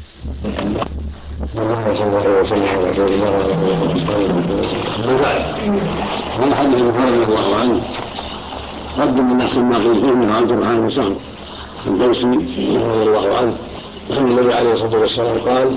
الله صلى الله وسلم على رسول الله وعلى اله وصحبه وبعد. هذا حديث البخاري رضي الله عنه رد من احسن ما قيل فيه من عبد الرحمن بن صخر الدوسي رضي الله عنه ان النبي عليه الصلاه والسلام قال: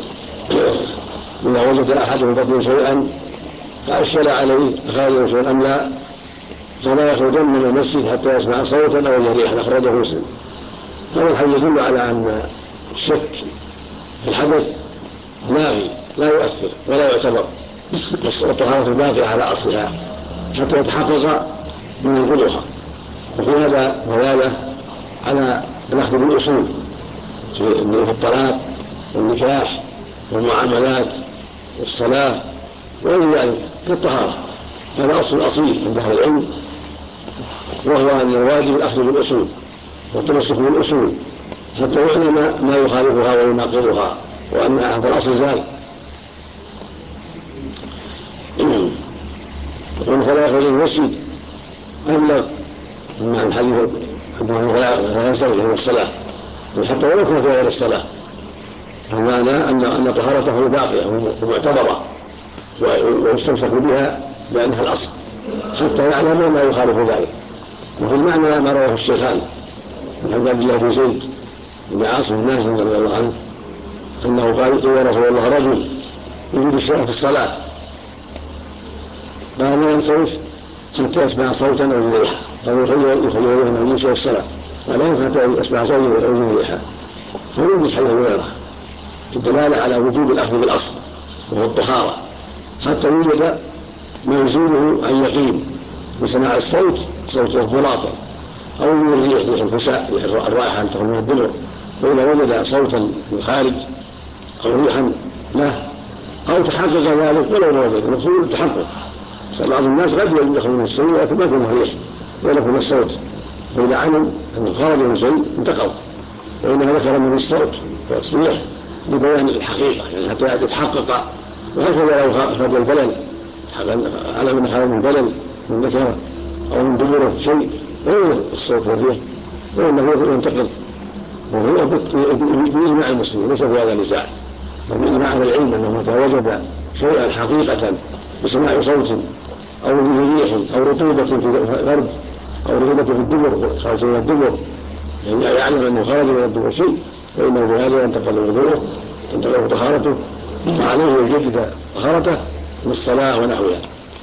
اذا وجد احدهم بطن شيئا فاشكل عليه اخرجه شيئا ام لا فلا يخرجن من المسجد حتى يسمع صوتا او يريحا. اخرجه مسلم. هذا الحديث يدل على ان الشك في الحدث ناهي لا يؤثر ولا يعتبر، والطهارة باقية على أصلها حتى يتحقق من القدرة. وفي هذا دلالة على الأخذ بالأصول في الطلاق والنكاح والمعاملات والصلاة وغير ذلك كالطهارة. هذا أصل أصيل عند أهل العلم، وهو أن الواجب الأخذ بالأصول والتمسك بالأصول حتى يعلم ما يخالفها ويناقضها، وأن هذا الأصل زال. يقول: فلا يخرج المسجد أبلغ مع الحديث أنه لا ينصرف من الصلاة حتى ولو كان في غير الصلاة، فمعنى أن طهارته باقية ومعتبرة ويستمسك بها لأنها الأصل حتى يعلم ما يخالف ذلك. وفي المعنى ما رواه الشيخان من عبد الله بن زيد بن عاصم الناس رضي الله عنه أنه قال: يا رسول الله رجل يريد الشيء في الصلاة قال: لا ينصرف حتى يسمع صوتا أو ريحا. قال: يخليه من يمشي في الصلاة قال: لا ينصرف حتى يسمع صوتا أو ريحا. فيوجد حديث هريرة في الدلالة على وجوب الأخذ بالأصل وهو الطهارة حتى يوجد ما يزيله عن يقين بسماع الصوت، صوت الخلاطة أو من الريح الفساء الرائحة أن تخرج من الدبر. وإذا وجد صوتا من الخارج أو ريحا له أو تحقق ذلك ولو ما وجد المقصود التحقق. بعض الناس قد يخرج من الشيء لكن ما يكون ريح ولا يكون الصوت، فإذا علم أنه خرج من شيء انتقض، وإنما ذكر من الصوت والتصريح لبيان الحقيقة يعني حتى يتحقق. وهكذا لو خرج البلل على من خرج من بلل من ذكر أو من دبره شيء غير الصوت والريح فإنه ينتقض، وهو بإجماع المسلمين ليس في هذا النزاع، وبإجماع أهل العلم أنه متى وجد شيئا حقيقة بسماع صوت أو ريح أو رطوبة في الغرب أو رطوبة في الدبر خارج من الدبر يعني يعلم أنه خرج من الدبر شيء فإنه بهذا ينتقل وضوءه تنتقل طهارته وعليه يجدد طهارته للصلاة ونحوها.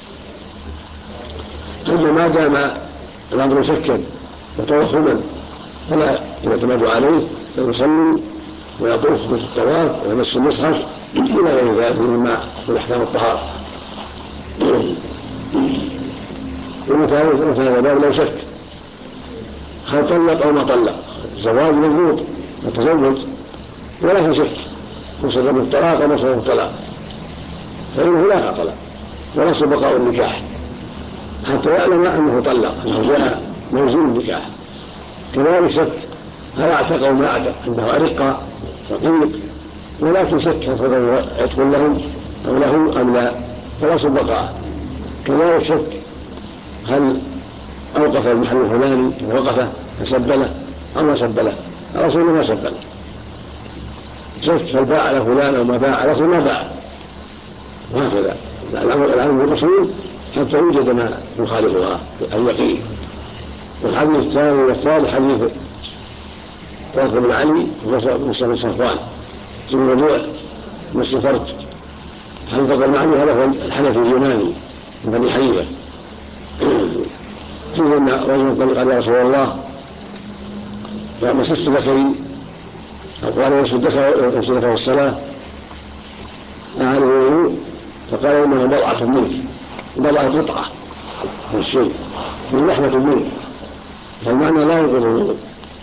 أما ما دام الأمر شكا وتوهما فلا يعتمد عليه، فيصلي ويطوف بالطواف ويمس المصحف إلى غير ذلك مما من أحكام الطهارة. وفي هذا الباب لو شك هل طلق أو ما طلق، الزواج مضبوط التزوج ولا شك مسبب الطلاق أو مسبب الطلاق، فإنه لا طلاق ولا بقاء النكاح حتى يعلم أنه طلق أنه جاء موزون النكاح. كذلك شك هل اعتق أو ما اعتق، عنده أرقة رقيق ولكن شك هل عتق لهم أو له أم لا فلا بقاء. كذلك شك هل أوقف المحل الفلاني ووقفه فسب له أو ما سب له، الرسول ما سب له. شك هل باع له فلان أو ما باع، الرسول ما باع. وهكذا العلم بالأصول حتى يوجد ما يخالفها اليقين. والحديث الثاني والثالث حديث طارق بن علي ومصطفى صفوان في موضوع مس الفرج. حديث طارق بن علي هذا هو الحنفي اليوناني من بني حنيفة فيه أن رجل قال: يا رسول الله مسست ذكري أو قال: مسست ذكر الصلاة أعرف الوضوء؟ فقال: إنه بضعة منك، بضعة قطعة من الشيء من لحمة منك، فالمعنى لا ينقض الوضوء.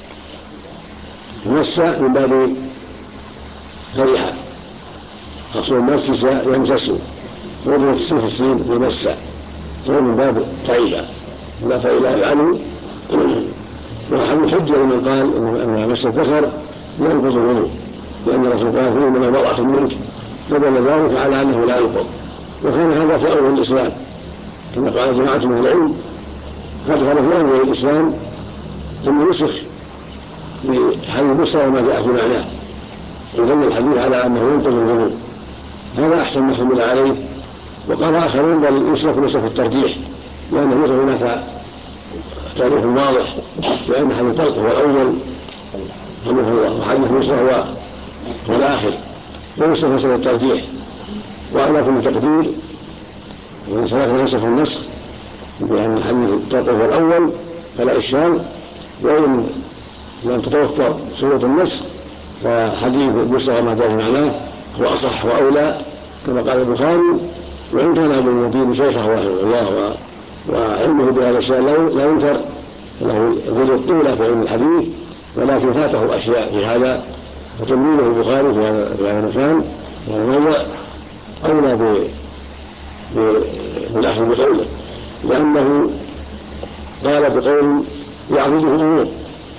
مس من باب فرحة أصل المسس يمسس وضوء السين في السين يمس هو من باب طيبة لا فإله العلم. وحل حجة لمن قال أنها مس الذكر لا ينقض الوضوء، لأن الرسول قال: فيه إنما بضعة منك، فدل ذلك على أنه لا ينقض. وكان هذا في أول الإسلام كما قال جماعة من العلم قد كان في أول الإسلام ثم نسخ بحديث موسى وما جاء في معناه، ودل الحديث على أنه ينقض الوضوء، هذا أحسن ما حمل عليه. وقال آخرون بل يسلك نسك الترجيح، لأنه ليس هناك تاريخ واضح بأن حديث طلق هو الأول وحديث موسى هو الآخر، ويسلك نسك الترجيح. وعلى كل تقدير وإن سلك نسك النسخ بأن حديث طلق هو الأول فلا إشكال، وإن لم تتوفر صورة النسخ فحديث موسى ما جاء معناه هو أصح وأولى كما قال البخاري. وإن كان ابن المدين شيخه رحمه الله وعلمه بهذا الشيء لا ينكر له ذل الطولة في علم الحديث، ولكن فاته أشياء في هذا، وتمرينه البخاري في هذا المكان وهذا الموضع أولى بالأخذ بقوله، لأنه قال بقول يعرضه الأمور،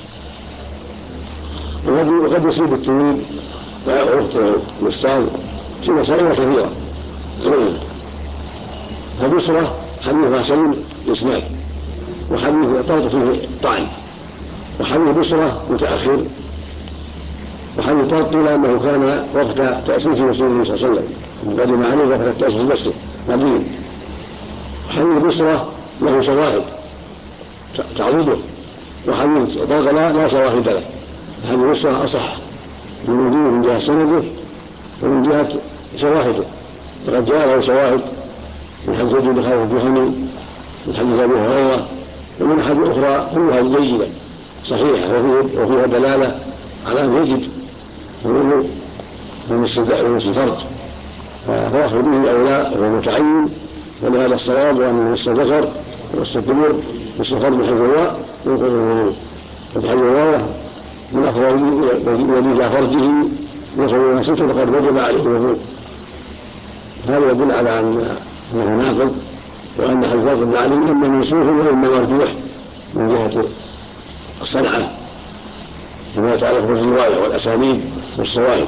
وقد يصيب التلميذ ويخطئ الأستاذ في مسائل كثيرة. فبصرة حديثها سليم الإسناد، وحديث طلق فيه طعن، وحديث بصرة متأخر، وحديث طلق لأنه كان وقت تأسيس رسول الله صلى الله عليه وسلم قدم عليه وقت تأسيس المسجد مدين. وحديث بصرة له شواهد تعوده، وحديث طلق لا شواهد له. حديث بصرة أصح من وجوه من جهة سنده ومن جهة شواهده، فقد جاء له شواهد من حديث زيد بن خالد الجهني، من حديث أبي هريرة، ومن حديث أخرى كلها جيدة صحيحة وفيها دلالة على أن يجب الوضوء من الفرج، فأخذ به أولى وهو متعين. ولهذا الصواب أن مس الذكر ومس الدبر مس الفرج من حيث هو ينقض الوضوء. وفي حديث هريرة من أخرج يديه فرجه وصل إلى ستر فقد وجب عليه الوضوء. هذا يدل على أنه ناقض، وأن حديث بن علي إما منسوخ وإما مرجوح من جهة الصنعة فيما يتعلق بالرواية والأسانيد والشواهد.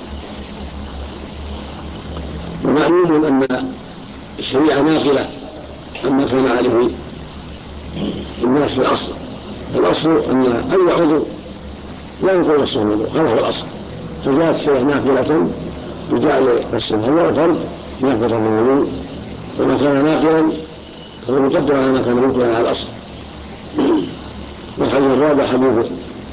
ومعلوم أن الشريعة ناقلة عما كان عليه الناس في الأصل أن أي عضو لا ينقض نفسه الوضوء، هذا هو الأصل. فجاءت الشريعة ناقلة بجعل نفس الهوى الفرد ينقض الوضوء، وما كان ناقلا فهو مقدر على ما كان منكرا على الأصل. والحديث الرابع حديث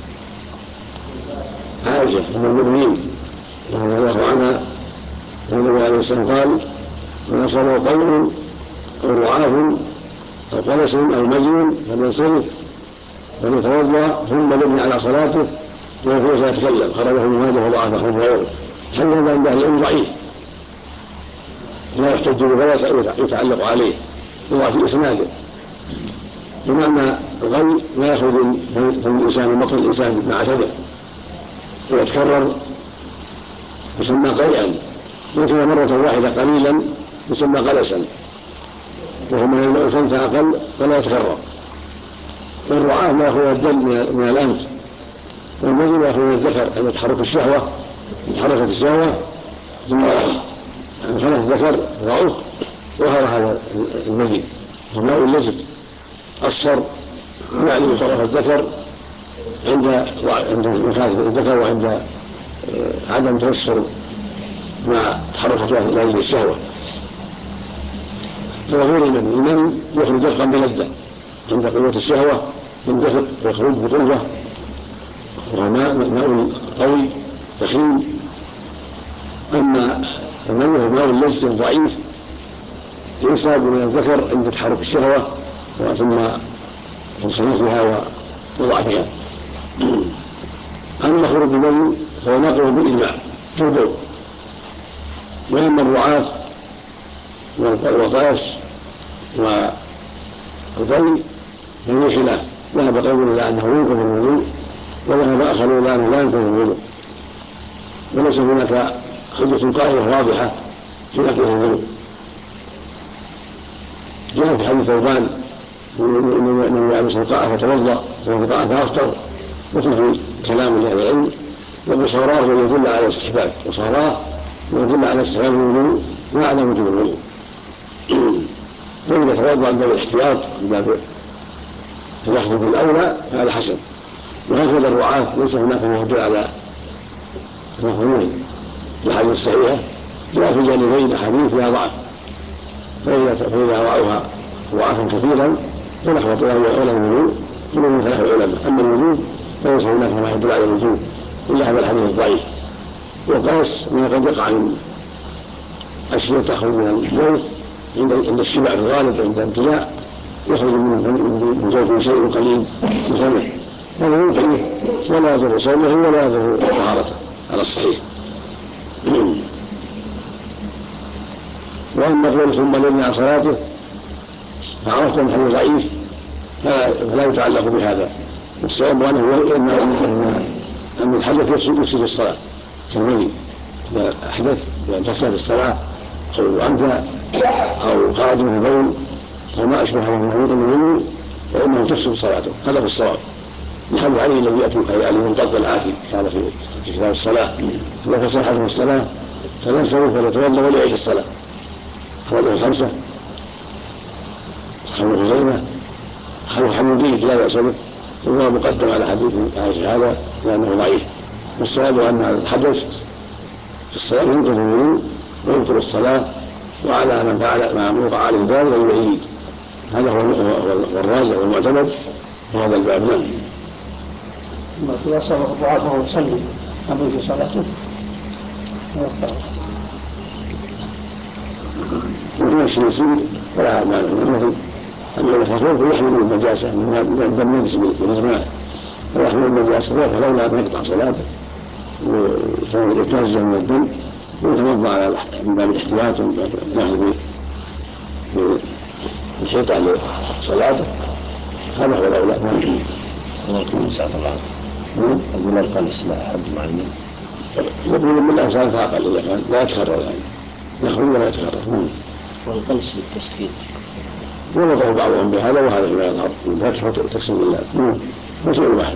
عائشة أم المؤمنين رضي الله عنها أن النبي عليه السلام قال: من أصابه قول أو رعاف أو قلس أو مجن فلينصرف وليتوضأ ثم يبني على صلاته ويقول سيتكلم. خرجه ابن ماجه وضعفه أبو هريرة. هل هذا عند أهل العلم ضعيف لا يحتج به يتعلق عليه وضع في إسناده، بمعنى الغي لا يخرج من الإنسان ومقر الإنسان مع تبع ويتكرر يسمى قيئا، يمكن مرة واحدة قليلا يسمى قلسا، وهو من الأنسان فأقل فلا يتكرر. والرعاة ما يخرج الدم من الأنف، والمجن يخرج من الذكر عند تحرك الشهوة، تحركت الشهوة ثم خلق الذكر رعوه ظهر هذا المجن وماء اللزج أصفر يعني طرف الذكر عند مخالفة الذكر وعند عدم تيسر مع تحركة هذه الشهوة. فغير المني يخرج دفقا بلذة عند قوة الشهوة من دفق يخرج بقوة، وماء قوي ثخين. أما المني هو ماء اللذ ضعيف ينساب من الذكر عند تحرك الشهوة ثم انخلاقها وضعفها. أما خروج المني فهو ناقض بالإجماع كالبول. وأما الرعاف والقياس والبول فهو خلاف، ذهب قوم إلى أنه ينقض الوضوء وذهب آخرون إلى أنه لا ينقض الوضوء، وليس هناك حجة قائمة واضحة في نقض الوضوء. جاء في حديث ثوبان من يعمل سلقاء فتوضأ وسلقاء فأفطر، مثل في كلام أهل العلم. وبصاراه يدل على الاستحباب، وصاراه يدل على استحباب الوضوء وعلى وجوب الوضوء. فإذا توضأ من باب الاحتياط من باب الأخذ بالأولى فهذا حسن. وهكذا الرعاة ليس هناك ما يدل على مفهومين الأحاديث الصحيحة جاء في جانبين أحاديث فيها ضعف، فإذا رأوها ضعفا كثيرا فلخبطوا ولا الوجوب كل من خلاف العلماء. أما الوجوب فليس هناك ما يدل على الوجوب إلا هذا الحديث الضعيف. وقاس ما قد يقع عن أشياء تخرج من الجوف عند الشبع في الغالب، عند الامتلاء يخرج من جوفه شيء قليل بفمه، هذا ينفعه ولا يضر صومه ولا يضر طهارته على الصحيح. وأما قول ثم لم عن صلاته فعرفت أن الحديث ضعيف فلا يتعلق بهذا. والصواب أنه أن الحدث يفسد الصلاة كالمني، إذا أحدث فسد الصلاة أو أنفى أو خرج من البول أو ما أشبه من المريض المني فإنه تفسد صلاته. هذا في الصواب. الحديث علي الذي يأتي عليه منطق الآتي هذا في كتاب الصلاة إذا فسد أحدهم الصلاة فلا يصلي فليتوضأ وليعيد الصلاة. أخرجه الخمسة، أخرجه خزيمة، أخرجه حمودي لا بأس به، وهو مقدم على حديث عائشة هذا لأنه ضعيف. والصواب أن الحدث في الصلاة ينقض الوضوء ويبطل الصلاة، وعلى من فعل ما وقع عليه ذلك يعيد. هذا هو الراجع والمعتمد في هذا الباب. نعم. إذا صار الضعاف وهو يصلي أبو في صلاته وفي الشيء يصير ولا مثل أما الخفوف يحمل النجاسة من دم نجس بالإجماع، ويحمل النجاسة فلولا أن يقطع صلاته ويتنزه من الدم ويتوضأ من باب الاحتياط ويأخذ بالحيطة لصلاته هذا هو الأولى. أقول القلس لا حد معين يقول من الأوصال فأقل إذا كان لا يتكرر يعني يخرج ولا يتكرر. والقلس للتسكين ونظر بعضهم بهذا وهذا فيما يظهر من فتح وتقسيم الله وشيء واحد.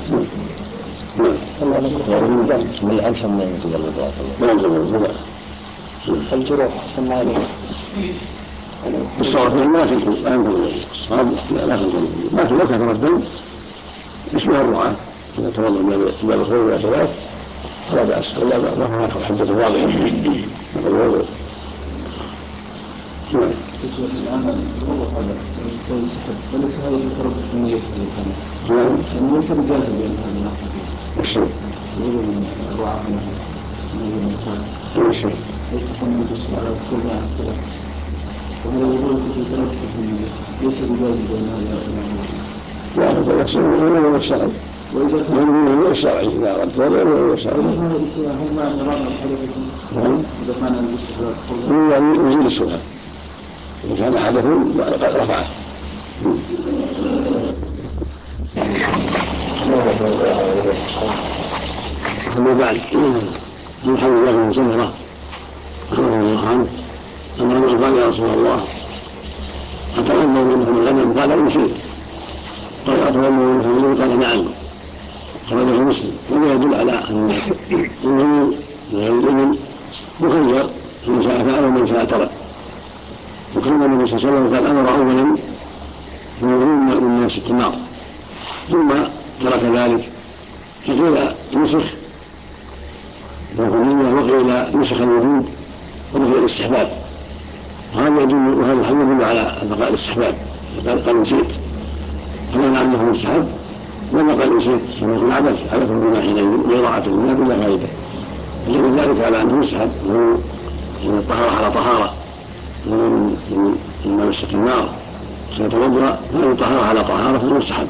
من الأنف ما ينتظر الوضوء ما ينتظر الوضوء. الجروح ثم عليه الصواب لا تنتظر الصواب لا تنتظر لكن لو كثر الدم يشبه الرعاة إذا توضأ من باب الخروج إلى ثلاث فلا بأس ولا له حجة واضحة الوضوء. وليس هذا الفرق في النية يعني ليس بجازة بأن هذا الشيء الرعاة الشيء يتقن بالصلاة على كل كذا وهذا يقول في ثلاثة في النية ليس بجازة بأن هذا لا هذا يحصل من الشرعي وإذا الشرعي إذا أردت ولا الشرعي هم معنى رابع الحدث إذا كان الاستحباب يعني يزيل السنة إن كان حدث قد رفعه. أما بعد من حول الله بن سمرة رضي الله عنه أن رجل قال يا رسول الله أتولوا منكم الغنم؟ قال إن شئت. قال أتولوا منكم الغنم؟ قال نعم. خرجه مسلم. وهذا يدل على أن الغنم غير الإبل مخير من شاء فعل ومن شاء ترك. وكان النبي صلى الله عليه وسلم قال أمر أولا بوضوء الناس الثمار ثم ترك ذلك فقيل نسخ وقيل نسخ الوجود وقيل الاستحباب. وهذا الحديث يدل على بقاء الاستحباب. قال نسيت فمعنى أنه مستحب لما قال نسيت فما يكون عبث بما حينئذ بإضاعة الماء بلا فائدة. لأن ذلك على أنه مستحب وهو الطهارة على طهارة من مسك النار سيتوضأ هذه طهارة على طهارة فهو مستحب.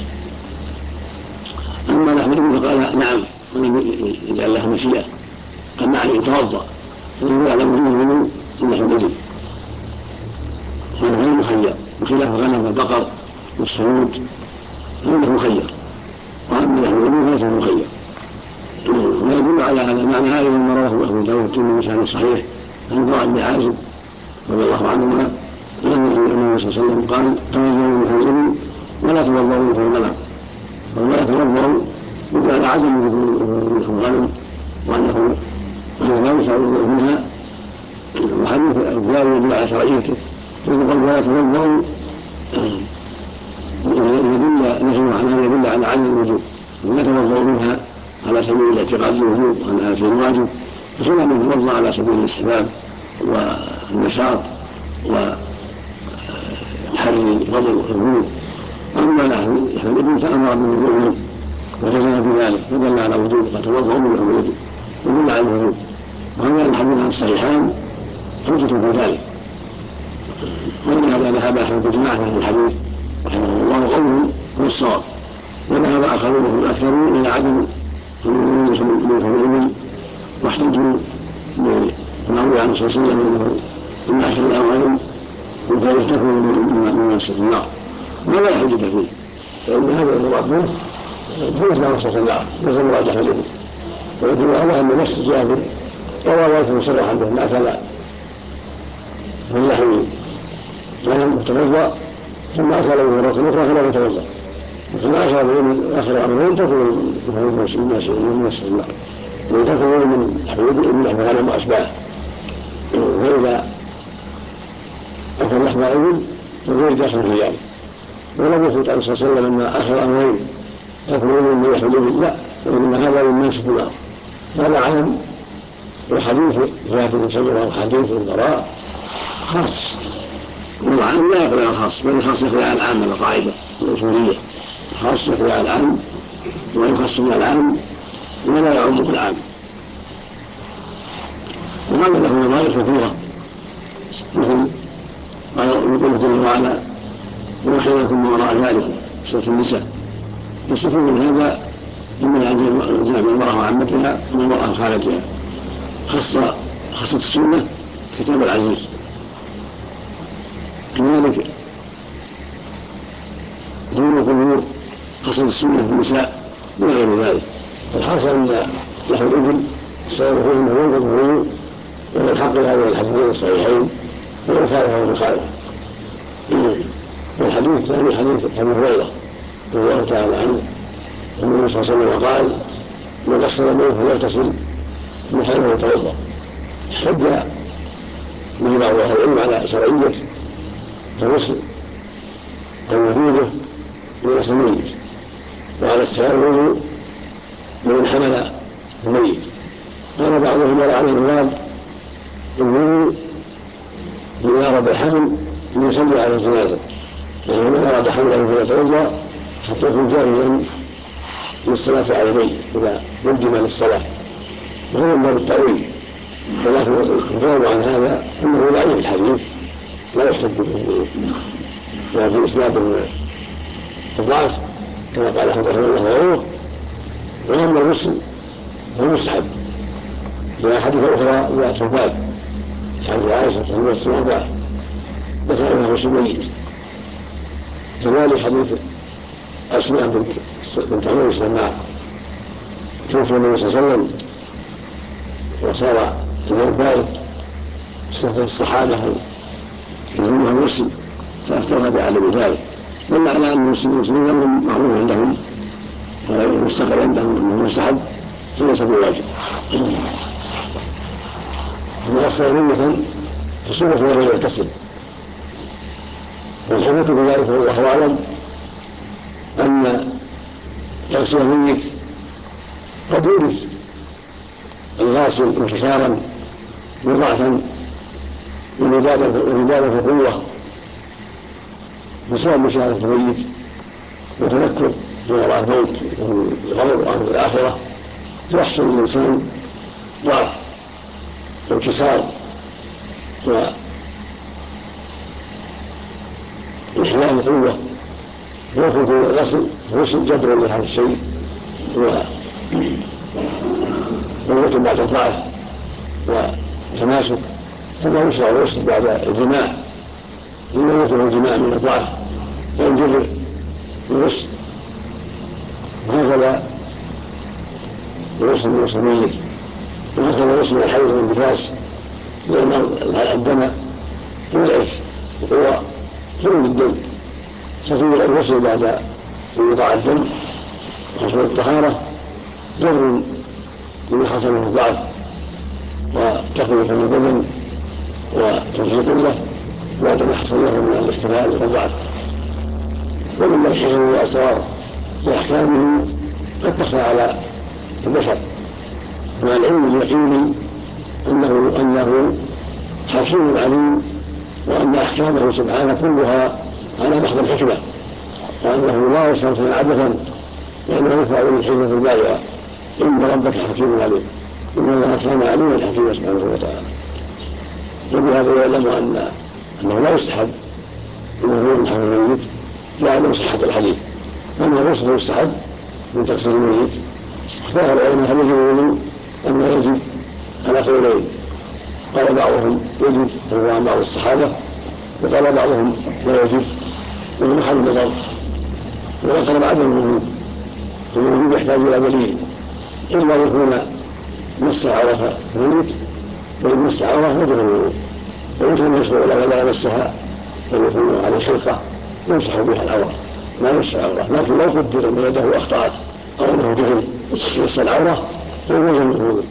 أما نحن فقال نعم ولم يجعل له مشيئة قال نعم يتوضأ فإنه يعلم وجود الوضوء إنه يجب هذا غير مخير بخلاف الغنم والبقر والصعود فإنه مخير وأما نحن الوضوء فليس مخير. ويدل على هذا المعنى هذا مما رواه أبو داود الترمذي بسند صحيح عن براء بن عازب رضي الله عنهما أن النبي صلى الله عليه وسلم قال توضؤوا من الإبل ولا توضؤوا من الغنم ولا توضؤوا يدل على عدم وجود الغنم وأنه لا يشرع الوضوء منها. وحديث الجاري يدل على شرعيته يقول ولا توضؤوا يدل نهي عنها يدل على عدم الوجود ولا توضؤوا منها على سبيل الاعتقاد الوجوب وأنها شيء واجب، وسنة من توضأ على سبيل الاستحباب والنشاط وحري فضل الوجوب. أما لحم الإبل فأمر بالوجوب وجزم بذلك ودل على وجوب فتوضأوا من الوجوب ودل على الوجوب، وهذا الحديث عن الصحيحان حجة في ذلك. ولهذا ذهب أحمد بجماعة في الحديث رحمه الله قوله هو الصواب، وذهب آخرون الأكثرون إلى عدم من الإبل، واحتجوا بما روي عن صلى الله عليه وسلم من أحد الأمرين وكان تكون من مسجد النار، ولا حجة فيه، فإن هذا المراد منه جوز له مسجد النار ليس مراد أحد الإبل. ولكن هذا أن نفس جابر روى ذلك مصرحا به ما أكل من لحم غنم متوضأ ثم أكل من مرة أخرى فلا يتوضأ، ثم آخر أمرين تكون من مسجد النار، وتكون من لحم غنم وأشباه. فإذا أكل لحم إبل فغير داخل في ذلك. ولم يثبت عن صلى الله عليه وسلم أن آخر أمرين تكون من لحم الإبل، لا، وإنما هذا من مسجد النار. هذا عام، وحديث ذات المسجد وحديث البراء خاص، والعام لا يقبل الخاص، بل الخاص يقبل على العام. القاعدة الأصولية الخاص يقبل على العام ويخص من العام ولا يعم بالعام. وهذا له نظائر كثيرة، مثل قال جل وعلا وأحل لكم ما وراء ذلك سورة النساء، يستفيد من هذا مما يجمع المرأة وعمتها والمرأة خالتها. خصت السنة كتاب العزيز. كذلك دون القبور خصت السنة في النساء وغير ذلك. الحاصل أن لحم الإبل السبب فيه أنه ينقض الوضوء، والحق هذا الحديثين الصحيحين وإن خالفه مخالف. والحديث الثاني حديث أبي هريرة رضي الله تعالى عنه أن النبي صلى الله عليه وسلم قال من غسل منه فليغتسل من حيث يتوضأ. حج من بعض أهل العلم على شرعية الغسل ووجوده من غسل الميت، وعلى استحباب الوضوء من حمل الميت. قال بعضهم ولا عليه المراد الوضوء من أراد الحمل ليصلي على الجنازة، يعني من أراد حمله فيتوضأ حتى يكون جاهزا للصلاة على الميت إذا قدم للصلاة، وهو من باب التأويل. ولكن الجواب عن هذا أنه ضعيف الحديث لا يحتج به، وفي إسناده الضعف كما قال أحمد رحمه الله وغيره. وأما الغسل فمستحب لأحاديث أخرى جاءت في الباب، حديث عائشة رضي الله عنها ذكر أنها غسل ميت. كذلك حديث أسماء بنت عميس لما توفي النبي صلى الله عليه وسلم وصار اليوم بارد استفتى الصحابة يلزمها الغسل فأفتوها بعدم ذلك، دل على أن المسلمين أمر معروف عندهم ومستقر عندهم أنه مستحب فليس بواجب. إذا غسل نية فالسنة غير يغتسل، والحكمة في ذلك والله أعلم أن تغسل الميت قد يورث الغاسل انكسارا وضعفا وردادا في قوة بسبب مشاهدة الميت وتذكر بوراء الموت والقبر وأمر الآخرة، فيحصل الإنسان ضعف وانكسار وانحلال قوة، ويكون في الغسل جبر لهذا الشيء وقوة بعد الضعف وتماسك. ثم يشرع الغسل بعد الجماع، إنه مثل الجماع من الضعف فينجبر الغسل، وهكذا الغسل من الميت، وهكذا الغسل من الحيض والنفاس، لأن الدم يضعف وهو خروج الدم، ففي الغسل بعد انقطاع الدم وحصول الطهارة جبر لما حصل من الضعف وتقوية البدن وتوثيق له بعد ما حصل له من الاختلال والضعف. ومما الحكم والأسرار وأحكامه قد تخفى على البشر، مع العلم اليقيني أنه حكيم عليم، وأن أحكامه سبحانه كلها على محض الحكمة، وأنه لا يستنصر عبثا، لأنه يدفع للحكمة البالغة. إن ربك حكيم عليم، إن الله كان عليما حكيما سبحانه وتعالى. وبهذا يعلم أنه لا يستحب الوضوء من حول الميت لعدم صحة الحديث. أما الغسل يستحب من تغسيل الميت، اختار العلماء هل يجب الوضوء أم لا يجب على قولين. قال بعضهم يجب وهو عن بعض الصحابة، وقال بعضهم لا يجب ومن محل النظر، وذكر عدم الوجوب، والوجوب يحتاج إلى دليل، إما يكون مس عورة الميت، وإن مس عورة وجب الوضوء، وإن كان يشرع ولا يمسها فيكون عليه خلقة يمسح بها العورة ما مس عورة. لكن لو قدر أن يده أخطأت أو أنه جهل مس العورة فيلزم الوضوء.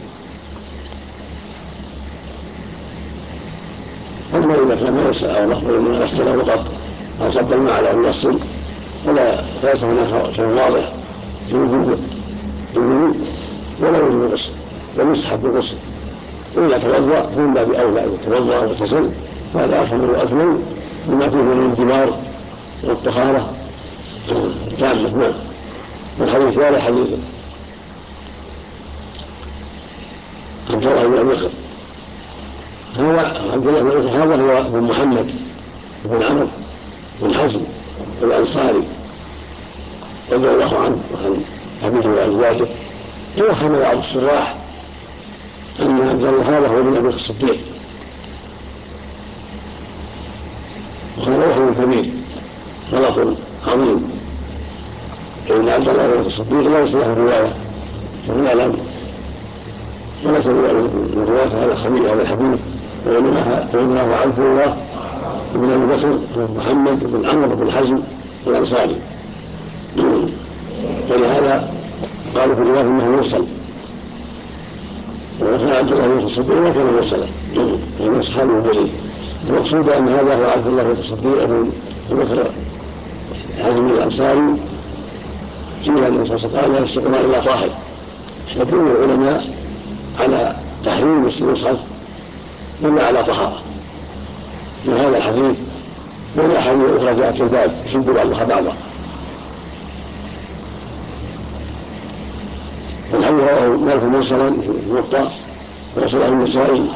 أما إذا كان ما مس العورة وإنما غسل فقط أو صب الماء على أن يغسل فليس هناك شيء واضح في وجود الوضوء ولا وجود الغسل، ويستحب الغسل. وإذا توضأ فمن باب أولى أن يتوضأ ويغتسل، فهذا أكمل وأكمل بما فيه من الانتظار والطهارة تامة. نعم. والحديث ولا حديث عبد الله بن أبي بكر، هو عبد الله بن أبي بكر هذا هو ابن محمد بن عمرو بن حزم الأنصاري رضي الله عنه وعن أبيه وأجداده. توهم بعض الشراح أن عبد الله هذا هو ابن أبي الصديق، وهذا وهم كبير غلط عظيم، لأن عبد الله بن الصديق ليس له رواية ولا يعلم وليس من رواية هذا الخبير هذا الحديث، وإنما هو عبد الله بن أبي بكر بن محمد بن عمرو بن حزم الأنصاري. ولهذا قالوا في الرواية إنه مرسل، وكان عبد الله بن الصديق ما كان مرسلا من أصحابه الجليل. المقصود أن هذا هو عبد الله بن الصديق بن بكر حزم الأنصاري. قيل أن قال لا يستقبل إلا طاهر. يحتجون العلماء على تحريم المصحف إلا على طهارة من هذا الحديث ولا حديث أخرى جاءت الباب يشد بعضها بعضا. والحديث رواه مالك مرسلا في الموطأ ورسوله النسائي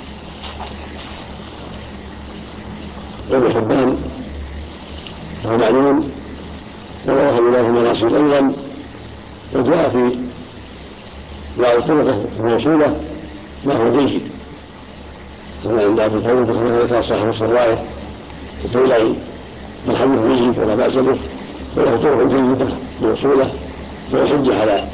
وابن حبان وهو معلوم، ورواه الله المراسيل أيضا. وجاء في بعض الطرق الموصولة ما هو جيد، كما عند أبي داود كما ذكر صاحب الصرايح الثيلعي الحديث جيد ولا بأس به، وله طرق جيدة موصولة فيحج على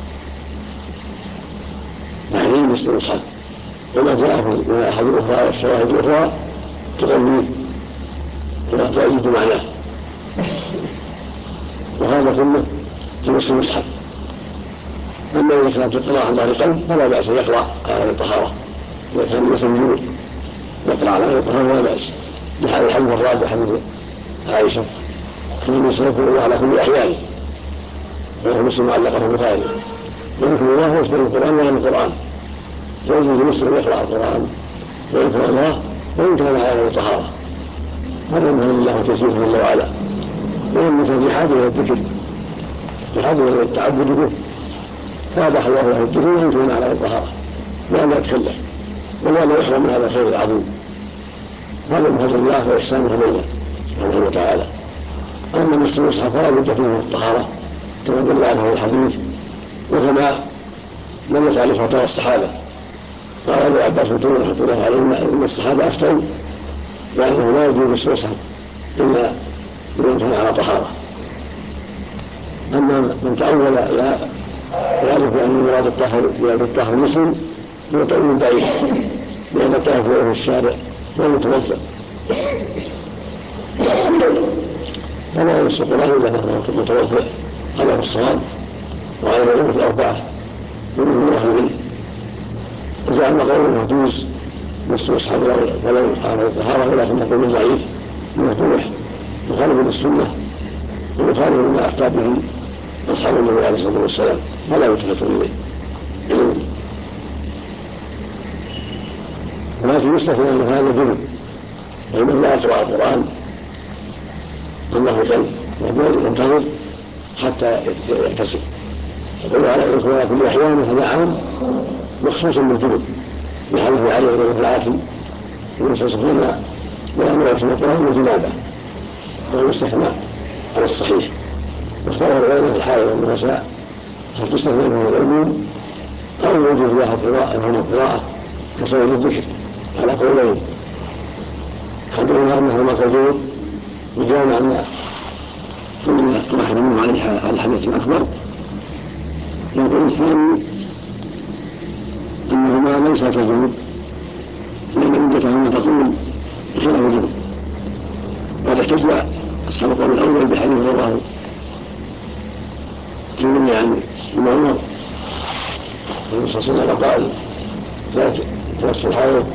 تحريم المصحف. وما جاء في أحد الأخرى والشواهد الأخرى تقويه وتؤيد معناه، وهذا كله في نص المصحف. أما إذا كانت القراءة عن ظهر قلب فلا بأس يقرأ على الطهارة، إذا كان مثل الجنود يقرأ على الطهارة لا بأس. لهذا الحديث الرابع حديث عائشة كان يذكر الله على كل أحيانه، وهو مسلم علقه بخاري، ويذكر الله يذكر القرآن ولا القرآن، ويجوز المسلم يقرأ القرآن ويذكر الله وإن كان على الطهارة. هذا من الله وتسليمه جل وعلا، والإنسان في حاجة إلى الذكر في حاجة إلى التعبد به، فأباح الله له الذكر وإن كان على الطهارة ولا يتكلف ولا يحرم من هذا الخير العظيم. هذا من فضل الله وإحسانه إلينا سبحانه وتعالى. أما مس المصحف فلا بد فيه من الطهارة كما دل عليه الحديث، وكما دلت عليه فتاوى الصحابة. قال ابن عباس رضي الله عنه إن الصحابة أفتوا بأنه لا يجوز مس المصحف إلا بمن كان على طهارة. أما من تأول لا يعرف أن مراد الطاهر المسلم هو تأويل بعيد، لأن الطاهر في الشارع لا يتوضأ فلا يمس القرآن إلا أنه متوضأ على الصواب وعلى الأئمة الأربعة ومنهم أهل العلم. وجعلنا قوله يجوز مس المصحف ولو على الطهارة، ولكن قول ضعيف مفتوح مخالف للسنة ومخالف لما أفتى به أصحاب النبي عليه الصلاة والسلام، فلا يلتفت إليه. ولكن يستثنى من هذا الجنب، فإنه لا يقرأ القرآن الله جل ينتظر حتى يغتسل. يقول على الإخوة كل أحيان هذا عام مخصوص بالجنب، بحديث علي بن رفاعة المستصفين لأن يرسم القرآن وجنابه، وهو يستثنى على الصحيح. واختار العلماء في الحائض والنساء هل تستثنى من العلوم أو وجود لها القراءة كسائر الذكر على قولين، حدثنا أنه مكذوب بجامع أن كل واحد منهم على الحدث الأكبر. يقول الثاني أنهما ليس كذوب لأن عندتهما تقول خلاف الجنوب، وقد احتج أصحاب القول الأول بحديث رواه الترمذي عن عمر النبي صلى الله عليه وسلم قال لا في الحائض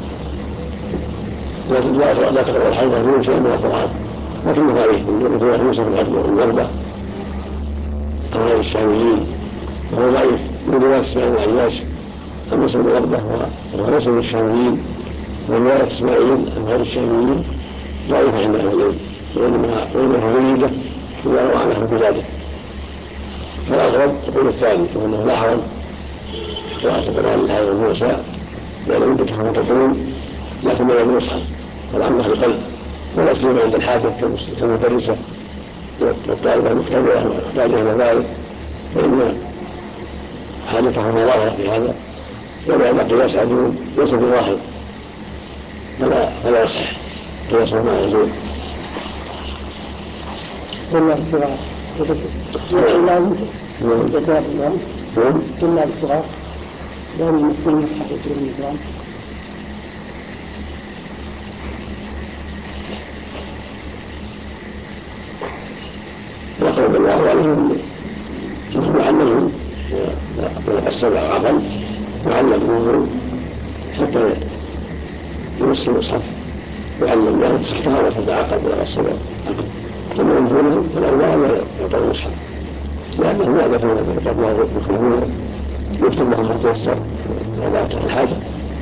لا تقرأ الحائض بدون شيء من القرآن، لكنه ضعيف من رواية موسى بن الغربة عن غير الشاميين، وهو ضعيف من رواية اسماعيل بن عياش عن موسى بن الغربة وهو ليس من الشاميين، ورواية اسماعيل عن غير الشاميين ضعيفة عند أهل العلم، وإنها جيدة إذا روى عنها بلاده. فالأغرب يقول الثاني وأنه لا حرج قراءة القرآن للحائض والنساء لأن عندتها تقول لكن لا المصحف والعامة القلب، ولا سيما عند الحاجة كمدرسة والطالبة المختبرة محتاجة إلى ذلك، فإن حاجتها ظاهرة في هذا، ولأن قياس عدوم ليس بظاهر فلا يصح قياس ما يجوز. كنا بالصغار لا يمكن المصحف يكون النظام. وقال الله عليهم معلمهم السبع عقل معلمهم حتى يمس المصحف يعلم ذلك استحقها وتتعاقب على السبع عقل، ثم ينزلهم فالأولى لا يعطوا المصحف لأنهم يعرفون بقدر يكرهونه يكتب لهم ما تيسر ولا الحاجة.